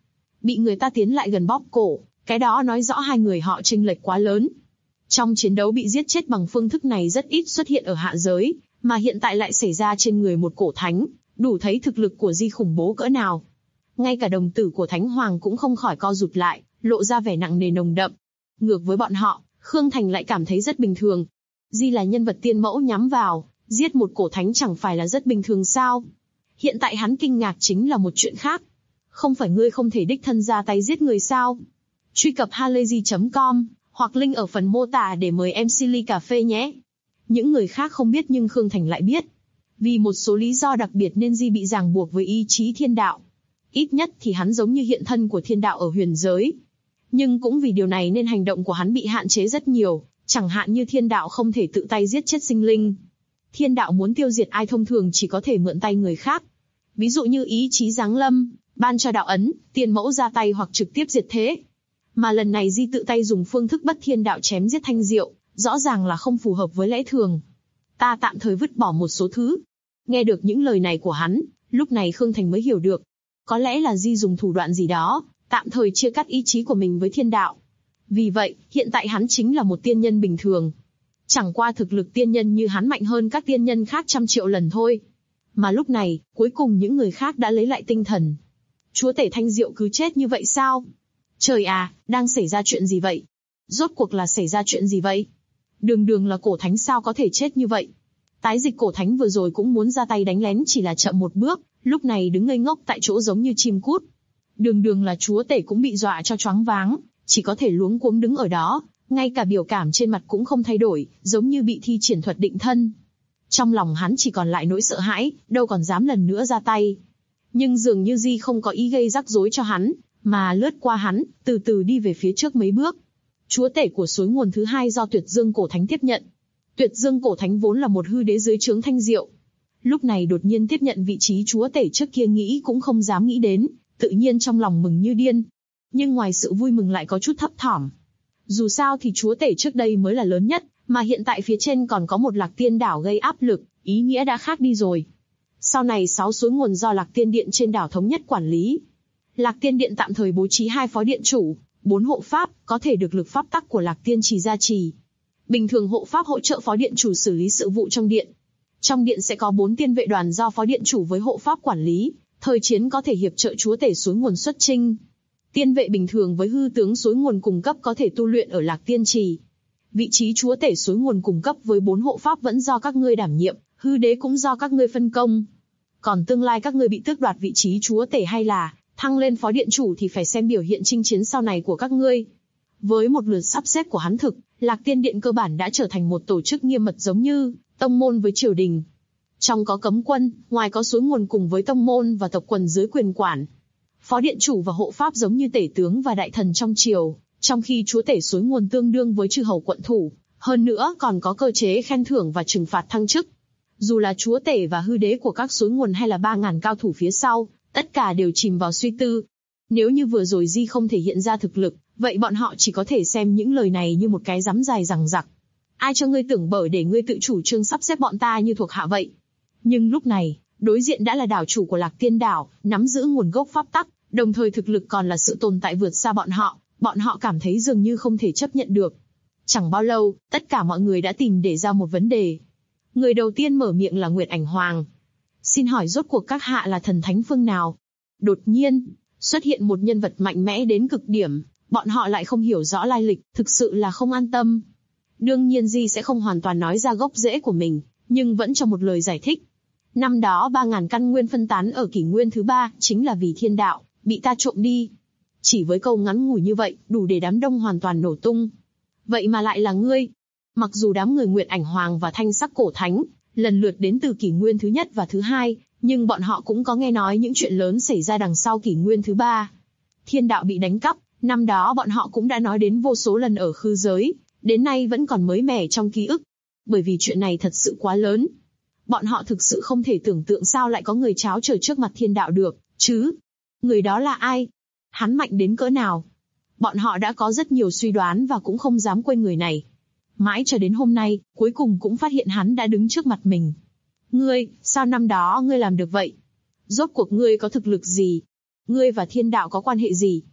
bị người ta tiến lại gần bóp cổ, cái đó nói rõ hai người họ chênh lệch quá lớn. Trong chiến đấu bị giết chết bằng phương thức này rất ít xuất hiện ở hạ giới, mà hiện tại lại xảy ra trên người một cổ thánh, đủ thấy thực lực của Di khủng bố cỡ nào. Ngay cả đồng tử của Thánh Hoàng cũng không khỏi co rụt lại, lộ ra vẻ nặng nề nồng đậm. Ngược với bọn họ, Khương Thành lại cảm thấy rất bình thường. Di là nhân vật tiên mẫu nhắm vào, giết một cổ thánh chẳng phải là rất bình thường sao? Hiện tại hắn kinh ngạc chính là một chuyện khác. Không phải ngươi không thể đích thân ra tay giết người sao? Truy cập halayzi.com, hoặc link ở phần mô tả để mời MC ly cà phê nhé. Những người khác không biết nhưng Khương Thành lại biết. Vì một số lý do đặc biệt nên Di bị ràng buộc với ý chí thiên đạo. Ít nhất thì hắn giống như hiện thân của thiên đạo ở huyền giới. Nhưng cũng vì điều này nên hành động của hắn bị hạn chế rất nhiều, chẳng hạn như thiên đạo không thể tự tay giết chết sinh linh. Thiên đạo muốn tiêu diệt ai thông thường chỉ có thể mượn tay người khác. Ví dụ như ý chí giáng lâm, ban cho đạo ấn, tiên mẫu ra tay hoặc trực tiếp diệt thế. Mà lần này Di tự tay dùng phương thức bất thiên đạo chém giết Thanh Diệu, rõ ràng là không phù hợp với lẽ thường. Ta tạm thời vứt bỏ một số thứ. Nghe được những lời này của hắn, lúc này Khương Thành mới hiểu được. Có lẽ là Di dùng thủ đoạn gì đó, tạm thời chia cắt ý chí của mình với thiên đạo. Vì vậy, hiện tại hắn chính là một tiên nhân bình thường. Chẳng qua thực lực tiên nhân như hắn mạnh hơn các tiên nhân khác trăm triệu lần thôi. Mà lúc này, cuối cùng những người khác đã lấy lại tinh thần. Chúa tể Thanh Diệu cứ chết như vậy sao? Trời à, đang xảy ra chuyện gì vậy? Rốt cuộc là xảy ra chuyện gì vậy? Đường là cổ thánh sao có thể chết như vậy? Tái dịch cổ thánh vừa rồi cũng muốn ra tay đánh lén chỉ là chậm một bước, lúc này đứng ngây ngốc tại chỗ giống như chim cút. Đường là chúa tể cũng bị dọa cho choáng váng, chỉ có thể luống cuống đứng ở đó, ngay cả biểu cảm trên mặt cũng không thay đổi, giống như bị thi triển thuật định thân. Trong lòng hắn chỉ còn lại nỗi sợ hãi, đâu còn dám lần nữa ra tay. Nhưng dường như Di không có ý gây rắc rối cho hắn, mà lướt qua hắn, từ từ đi về phía trước mấy bước. Chúa tể của suối nguồn thứ hai do Tuyệt Dương Cổ Thánh tiếp nhận. Tuyệt Dương Cổ Thánh vốn là một hư đế dưới trướng Thanh Diệu. Lúc này đột nhiên tiếp nhận vị trí chúa tể trước kia nghĩ cũng không dám nghĩ đến, tự nhiên trong lòng mừng như điên. Nhưng ngoài sự vui mừng lại có chút thấp thỏm. Dù sao thì chúa tể trước đây mới là lớn nhất, mà hiện tại phía trên còn có một Lạc Tiên đảo gây áp lực, ý nghĩa đã khác đi rồi. Sau này 6 suối nguồn do Lạc Tiên Điện trên đảo thống nhất quản lý. Lạc Tiên Điện tạm thời bố trí 2 phó điện chủ, 4 hộ pháp, có thể được lực pháp tắc của Lạc Tiên trì gia trì. Bình thường hộ pháp hỗ trợ phó điện chủ xử lý sự vụ trong điện. Trong điện sẽ có 4 tiên vệ đoàn do phó điện chủ với hộ pháp quản lý, thời chiến có thể hiệp trợ chúa tể suối nguồn xuất chinh. Tiên vệ bình thường với hư tướng suối nguồn cùng cấp có thể tu luyện ở Lạc Tiên trì. Vị trí chúa tể suối nguồn cùng cấp với 4 hộ pháp vẫn do các ngươi đảm nhiệm, hư đế cũng do các ngươi phân công. Còn tương lai các ngươi bị tước đoạt vị trí chúa tể hay là thăng lên phó điện chủ thì phải xem biểu hiện chinh chiến sau này của các ngươi. Với một lượt sắp xếp của hắn thực, Lạc Tiên Điện cơ bản đã trở thành một tổ chức nghiêm mật giống như tông môn với triều đình. Trong có cấm quân, ngoài có suối nguồn cùng với tông môn và tộc quần dưới quyền quản. Phó điện chủ và hộ pháp giống như tể tướng và đại thần trong triều, trong khi chúa tể suối nguồn tương đương với chư hầu quận thủ. Hơn nữa còn có cơ chế khen thưởng và trừng phạt thăng chức. Dù là chúa tể và hư đế của các suối nguồn hay là 3.000 cao thủ phía sau, tất cả đều chìm vào suy tư. Nếu như vừa rồi Di không thể hiện ra thực lực, vậy bọn họ chỉ có thể xem những lời này như một cái rắm dài rằng rặc. Ai cho ngươi tưởng bở để ngươi tự chủ trương sắp xếp bọn ta như thuộc hạ vậy? Nhưng lúc này, đối diện đã là đảo chủ của Lạc Tiên đảo, nắm giữ nguồn gốc pháp tắc, đồng thời thực lực còn là sự tồn tại vượt xa bọn họ cảm thấy dường như không thể chấp nhận được. Chẳng bao lâu, tất cả mọi người đã tìm để ra một vấn đề. Người đầu tiên mở miệng là Nguyệt Ảnh Hoàng. Xin hỏi rốt cuộc các hạ là thần thánh phương nào? Đột nhiên, xuất hiện một nhân vật mạnh mẽ đến cực điểm, bọn họ lại không hiểu rõ lai lịch, thực sự là không an tâm. Đương nhiên Di sẽ không hoàn toàn nói ra gốc rễ của mình, nhưng vẫn cho một lời giải thích. Năm đó 3.000 căn nguyên phân tán ở kỷ nguyên thứ 3, chính là vì thiên đạo, bị ta trộm đi. Chỉ với câu ngắn ngủi như vậy, đủ để đám đông hoàn toàn nổ tung. Vậy mà lại là ngươi. Mặc dù đám người Nguyệt Ảnh Hoàng và Thanh Sắc Cổ Thánh, lần lượt đến từ kỷ nguyên thứ nhất và thứ hai, nhưng bọn họ cũng có nghe nói những chuyện lớn xảy ra đằng sau kỷ nguyên thứ 3. Thiên đạo bị đánh cắp, năm đó bọn họ cũng đã nói đến vô số lần ở khư giới, đến nay vẫn còn mới mẻ trong ký ức. Bởi vì chuyện này thật sự quá lớn. Bọn họ thực sự không thể tưởng tượng sao lại có người tráo trời trước mặt thiên đạo được, chứ. Người đó là ai? Hắn mạnh đến cỡ nào? Bọn họ đã có rất nhiều suy đoán và cũng không dám quên người này. Mãi cho đến hôm nay, cuối cùng cũng phát hiện hắn đã đứng trước mặt mình. Ngươi, sao năm đó ngươi làm được vậy? Rốt cuộc ngươi có thực lực gì? Ngươi và thiên đạo có quan hệ gì?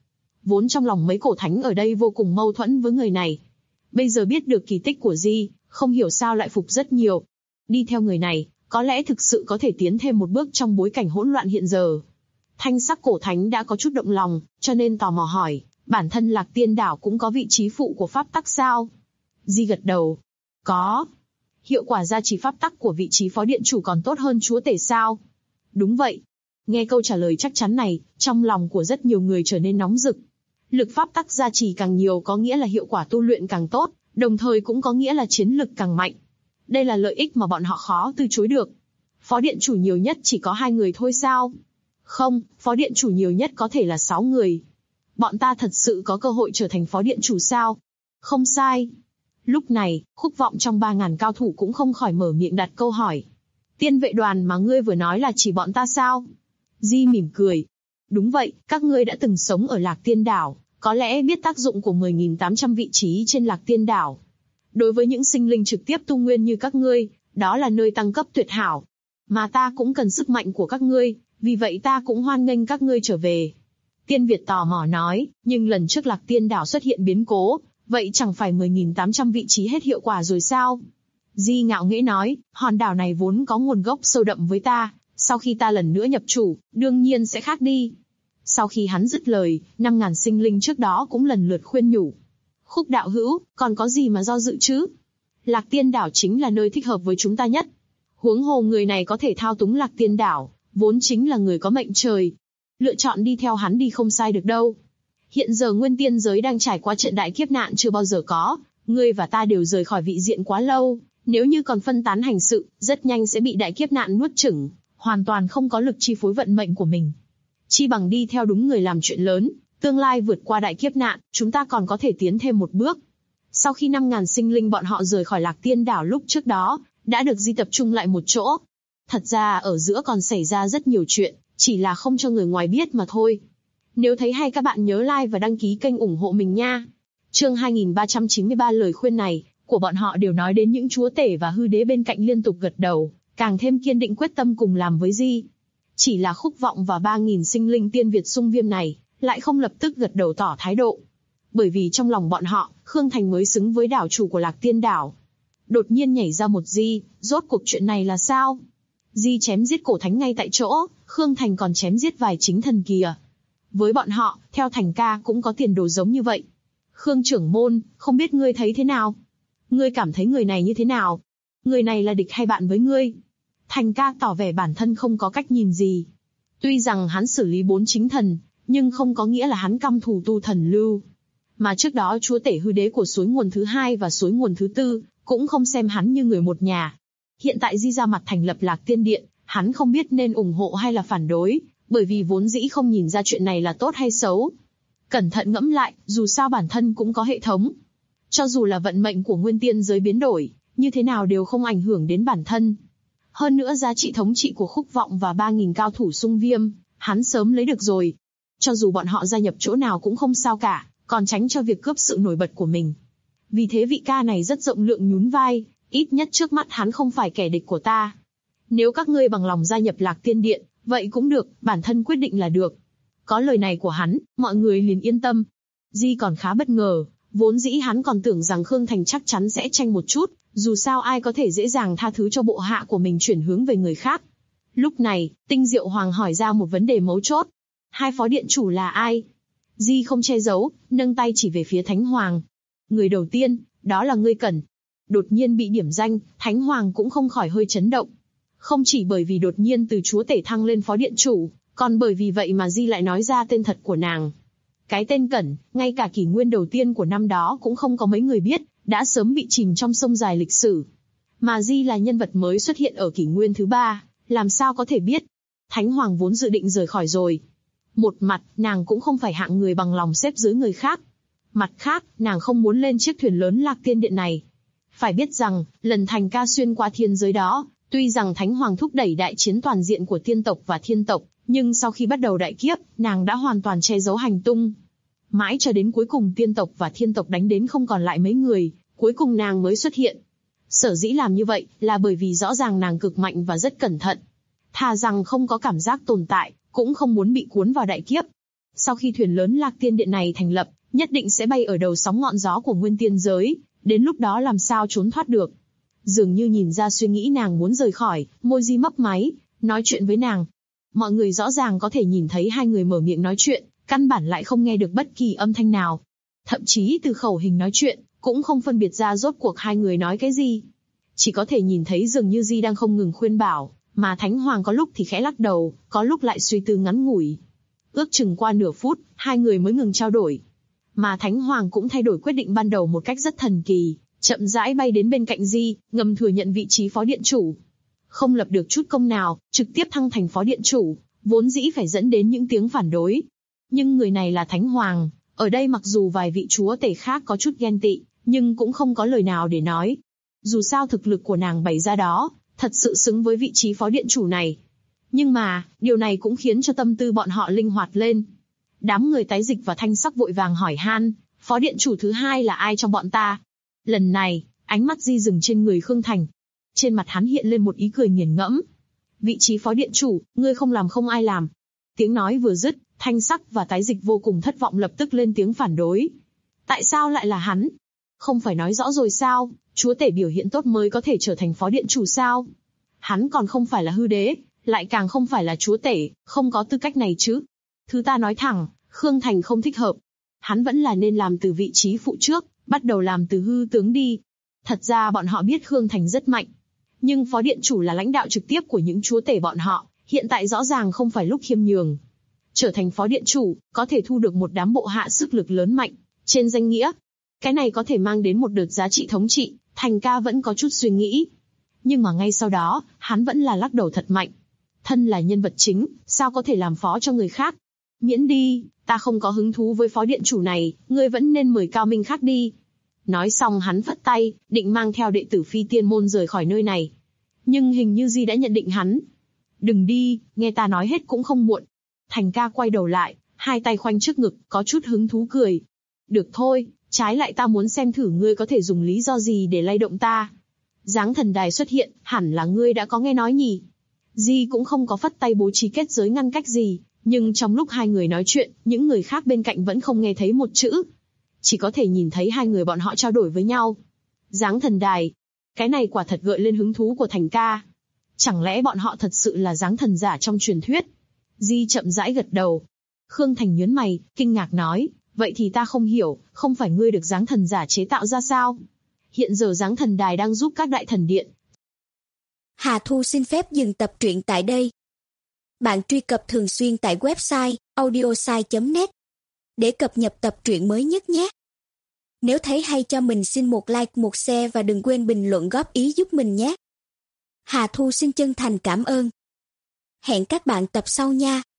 Vốn trong lòng mấy cổ thánh ở đây vô cùng mâu thuẫn với người này. Bây giờ biết được kỳ tích của Di, không hiểu sao lại phục rất nhiều. Đi theo người này, có lẽ thực sự có thể tiến thêm một bước trong bối cảnh hỗn loạn hiện giờ. Thanh sắc cổ thánh đã có chút động lòng, cho nên tò mò hỏi, bản thân Lạc Tiên đảo cũng có vị trí phụ của pháp tắc sao? Di gật đầu. Có. Hiệu quả gia trì pháp tắc của vị trí phó điện chủ còn tốt hơn chúa tể sao? Đúng vậy. Nghe câu trả lời chắc chắn này, trong lòng của rất nhiều người trở nên nóng rực. Lực pháp tắc gia trì càng nhiều có nghĩa là hiệu quả tu luyện càng tốt, đồng thời cũng có nghĩa là chiến lực càng mạnh. Đây là lợi ích mà bọn họ khó từ chối được. Phó điện chủ nhiều nhất chỉ có 2 người thôi sao? Không, phó điện chủ nhiều nhất có thể là 6 người. Bọn ta thật sự có cơ hội trở thành phó điện chủ sao? Không sai. Lúc này, Khúc Vọng trong 3.000 cao thủ cũng không khỏi mở miệng đặt câu hỏi. Tiên vệ đoàn mà ngươi vừa nói là chỉ bọn ta sao? Di mỉm cười. Đúng vậy, các ngươi đã từng sống ở Lạc Tiên đảo, có lẽ biết tác dụng của 10.800 vị trí trên Lạc Tiên đảo. Đối với những sinh linh trực tiếp tu nguyên như các ngươi, đó là nơi tăng cấp tuyệt hảo. Mà ta cũng cần sức mạnh của các ngươi, vì vậy ta cũng hoan nghênh các ngươi trở về. Tiên Việt tò mò nói, nhưng lần trước Lạc Tiên đảo xuất hiện biến cố, vậy chẳng phải 10.800 vị trí hết hiệu quả rồi sao? Di ngạo nghễ nói, hòn đảo này vốn có nguồn gốc sâu đậm với ta, sau khi ta lần nữa nhập chủ, đương nhiên sẽ khác đi. Sau khi hắn dứt lời, 5.000 sinh linh trước đó cũng lần lượt khuyên nhủ. Khúc đạo hữu, còn có gì mà do dự chứ? Lạc Tiên đảo chính là nơi thích hợp với chúng ta nhất. Huống hồ người này có thể thao túng Lạc Tiên đảo, vốn chính là người có mệnh trời. Lựa chọn đi theo hắn đi không sai được đâu. Hiện giờ nguyên tiên giới đang trải qua trận đại kiếp nạn chưa bao giờ có, ngươi và ta đều rời khỏi vị diện quá lâu, nếu như còn phân tán hành sự, rất nhanh sẽ bị đại kiếp nạn nuốt chửng, hoàn toàn không có lực chi phối vận mệnh của mình. Chi bằng đi theo đúng người làm chuyện lớn, tương lai vượt qua đại kiếp nạn, chúng ta còn có thể tiến thêm một bước. Sau khi 5.000 sinh linh bọn họ rời khỏi Lạc Tiên đảo lúc trước đó, đã được Di tập trung lại một chỗ. Thật ra ở giữa còn xảy ra rất nhiều chuyện, chỉ là không cho người ngoài biết mà thôi. Nếu thấy hay các bạn nhớ like và đăng ký kênh ủng hộ mình nha. Chương 2393 lời khuyên này, của bọn họ đều nói đến những chúa tể và hư đế bên cạnh liên tục gật đầu, càng thêm kiên định quyết tâm cùng làm với Di. Chỉ là Khúc Vọng và 3.000 sinh linh tiên Việt Xung Viêm này, lại không lập tức gật đầu tỏ thái độ. Bởi vì trong lòng bọn họ, Khương Thành mới xứng với đảo chủ của Lạc Tiên đảo. Đột nhiên nhảy ra một Di, rốt cuộc chuyện này là sao? Di chém giết cổ thánh ngay tại chỗ, Khương Thành còn chém giết vài chính thần kìa. Với bọn họ, theo Thành ca cũng có tiền đồ giống như vậy. Khương trưởng môn, không biết ngươi thấy thế nào? Ngươi cảm thấy người này như thế nào? Người này là địch hay bạn với ngươi? Thành ca tỏ vẻ bản thân không có cách nhìn gì. Tuy rằng hắn xử lý 4 chính thần, nhưng không có nghĩa là hắn căm thù tu thần lưu. Mà trước đó chúa tể hư đế của suối nguồn thứ 2 và suối nguồn thứ 4, cũng không xem hắn như người một nhà. Hiện tại Di ra mặt thành lập Lạc Tiên Điện, hắn không biết nên ủng hộ hay là phản đối, bởi vì vốn dĩ không nhìn ra chuyện này là tốt hay xấu. Cẩn thận ngẫm lại, dù sao bản thân cũng có hệ thống. Cho dù là vận mệnh của nguyên tiên giới biến đổi, như thế nào đều không ảnh hưởng đến bản thân. Hơn nữa giá trị thống trị của Khúc Vọng và 3.000 cao thủ Xung Viêm, hắn sớm lấy được rồi. Cho dù bọn họ gia nhập chỗ nào cũng không sao cả, còn tránh cho việc cướp sự nổi bật của mình. Vì thế vị ca này rất rộng lượng nhún vai, ít nhất trước mắt hắn không phải kẻ địch của ta. Nếu các ngươi bằng lòng gia nhập Lạc Tiên Điện, vậy cũng được, bản thân quyết định là được. Có lời này của hắn, mọi người liền yên tâm. Di còn khá bất ngờ, vốn dĩ hắn còn tưởng rằng Khương Thành chắc chắn sẽ tranh một chút, dù sao ai có thể dễ dàng tha thứ cho bộ hạ của mình chuyển hướng về người khác. Lúc này, Tinh Diệu Hoàng hỏi ra một vấn đề mấu chốt. 2 phó điện chủ là ai? Di không che giấu, nâng tay chỉ về phía Thánh Hoàng. Người đầu tiên, đó là ngươi Cẩn. Đột nhiên bị điểm danh, Thánh Hoàng cũng không khỏi hơi chấn động. Không chỉ bởi vì đột nhiên từ chúa tể thăng lên phó điện chủ, còn bởi vì vậy mà Di lại nói ra tên thật của nàng. Cái tên Cẩn, ngay cả kỷ nguyên đầu tiên của năm đó cũng không có mấy người biết, đã sớm bị chìm trong sông dài lịch sử. Mà Di là nhân vật mới xuất hiện ở kỷ nguyên thứ 3, làm sao có thể biết. Thánh Hoàng vốn dự định rời khỏi rồi. Một mặt, nàng cũng không phải hạng người bằng lòng xếp dưới người khác. Mặt khác, nàng không muốn lên chiếc thuyền lớn Lạc Tiên Điện này. Phải biết rằng, lần Thành ca xuyên qua thiên giới đó, tuy rằng Thánh Hoàng thúc đẩy đại chiến toàn diện của tiên tộc và thiên tộc, nhưng sau khi bắt đầu đại kiếp, nàng đã hoàn toàn che giấu hành tung. Mãi cho đến cuối cùng tiên tộc và thiên tộc đánh đến không còn lại mấy người, cuối cùng nàng mới xuất hiện. Sở dĩ làm như vậy, là bởi vì rõ ràng nàng cực mạnh và rất cẩn thận. Thà rằng không có cảm giác tồn tại, cũng không muốn bị cuốn vào đại kiếp. Sau khi thuyền lớn Lạc Tiên Điện này thành lập, nhất định sẽ bay ở đầu sóng ngọn gió của nguyên tiên giới, đến lúc đó làm sao trốn thoát được. Dường như nhìn ra suy nghĩ nàng muốn rời khỏi, môi Di mấp máy, nói chuyện với nàng. Mọi người rõ ràng có thể nhìn thấy hai người mở miệng nói chuyện, căn bản lại không nghe được bất kỳ âm thanh nào. Thậm chí từ khẩu hình nói chuyện, cũng không phân biệt ra rốt cuộc hai người nói cái gì. Chỉ có thể nhìn thấy dường như Di đang không ngừng khuyên bảo, mà Thánh Hoàng có lúc thì khẽ lắc đầu, có lúc lại suy tư ngắn ngủi. Ước chừng qua nửa phút, hai người mới ngừng trao đổi. Mà Thánh Hoàng cũng thay đổi quyết định ban đầu một cách rất thần kỳ, chậm rãi bay đến bên cạnh Di, ngầm thừa nhận vị trí phó điện chủ. Không lập được chút công nào, trực tiếp thăng thành phó điện chủ, vốn dĩ phải dẫn đến những tiếng phản đối. Nhưng người này là Thánh Hoàng, ở đây mặc dù vài vị chúa tể khác có chút ghen tị, nhưng cũng không có lời nào để nói. Dù sao thực lực của nàng bày ra đó, thật sự xứng với vị trí phó điện chủ này. Nhưng mà, điều này cũng khiến cho tâm tư bọn họ linh hoạt lên. Đám người Tái Dịch và Thanh Sắc vội vàng hỏi han, phó điện chủ thứ hai là ai trong bọn ta? Lần này, ánh mắt Di dừng trên người Khương Thành. Trên mặt hắn hiện lên một ý cười nghiền ngẫm. Vị trí phó điện chủ, ngươi không làm không ai làm. Tiếng nói vừa dứt, Thanh Sắc và Tái Dịch vô cùng thất vọng lập tức lên tiếng phản đối. Tại sao lại là hắn? Không phải nói rõ rồi sao, chúa tể biểu hiện tốt mới có thể trở thành phó điện chủ sao? Hắn còn không phải là hư đế, lại càng không phải là chúa tể, không có tư cách này chứ. Thứ ta nói thẳng, Khương Thành không thích hợp. Hắn vẫn là nên làm từ vị trí phụ trước, bắt đầu làm từ hư tướng đi. Thật ra bọn họ biết Khương Thành rất mạnh. Nhưng phó điện chủ là lãnh đạo trực tiếp của những chúa tể bọn họ, hiện tại rõ ràng không phải lúc khiêm nhường. Trở thành phó điện chủ, có thể thu được một đám bộ hạ sức lực lớn mạnh, trên danh nghĩa. Cái này có thể mang đến một đợt giá trị thống trị, Thành ca vẫn có chút suy nghĩ. Nhưng mà ngay sau đó, hắn vẫn là lắc đầu thật mạnh. Thân là nhân vật chính, sao có thể làm phó cho người khác? Miễn đi, ta không có hứng thú với phó điện chủ này, ngươi vẫn nên mời cao minh khác đi. Nói xong hắn phất tay, định mang theo đệ tử Phi Tiên môn rời khỏi nơi này. Nhưng hình như Di đã nhận định hắn. Đừng đi, nghe ta nói hết cũng không muộn. Thành ca quay đầu lại, hai tay khoanh trước ngực, có chút hứng thú cười. Được thôi, trái lại ta muốn xem thử ngươi có thể dùng lý do gì để lay động ta. Giáng thần đài xuất hiện, hẳn là ngươi đã có nghe nói nhỉ. Di cũng không có phất tay bố trí kết giới ngăn cách gì, nhưng trong lúc hai người nói chuyện, những người khác bên cạnh vẫn không nghe thấy một chữ. Chỉ có thể nhìn thấy hai người bọn họ trao đổi với nhau. Giáng thần đài. Cái này quả thật gợi lên hứng thú của Thành ca. Chẳng lẽ bọn họ thật sự là giáng thần giả trong truyền thuyết? Di chậm rãi gật đầu. Khương Thành nhướng mày, kinh ngạc nói, vậy thì ta không hiểu, không phải ngươi được giáng thần giả chế tạo ra sao? Hiện giờ giáng thần đài đang giúp các đại thần điện. Hà Thu xin phép dừng tập truyện tại đây. Bạn truy cập thường xuyên tại website audiosai.net để cập nhật tập truyện mới nhất nhé. Nếu thấy hay cho mình xin một like, một share và đừng quên bình luận góp ý giúp mình nhé. Hà Thu xin chân thành cảm ơn. Hẹn các bạn tập sau nha.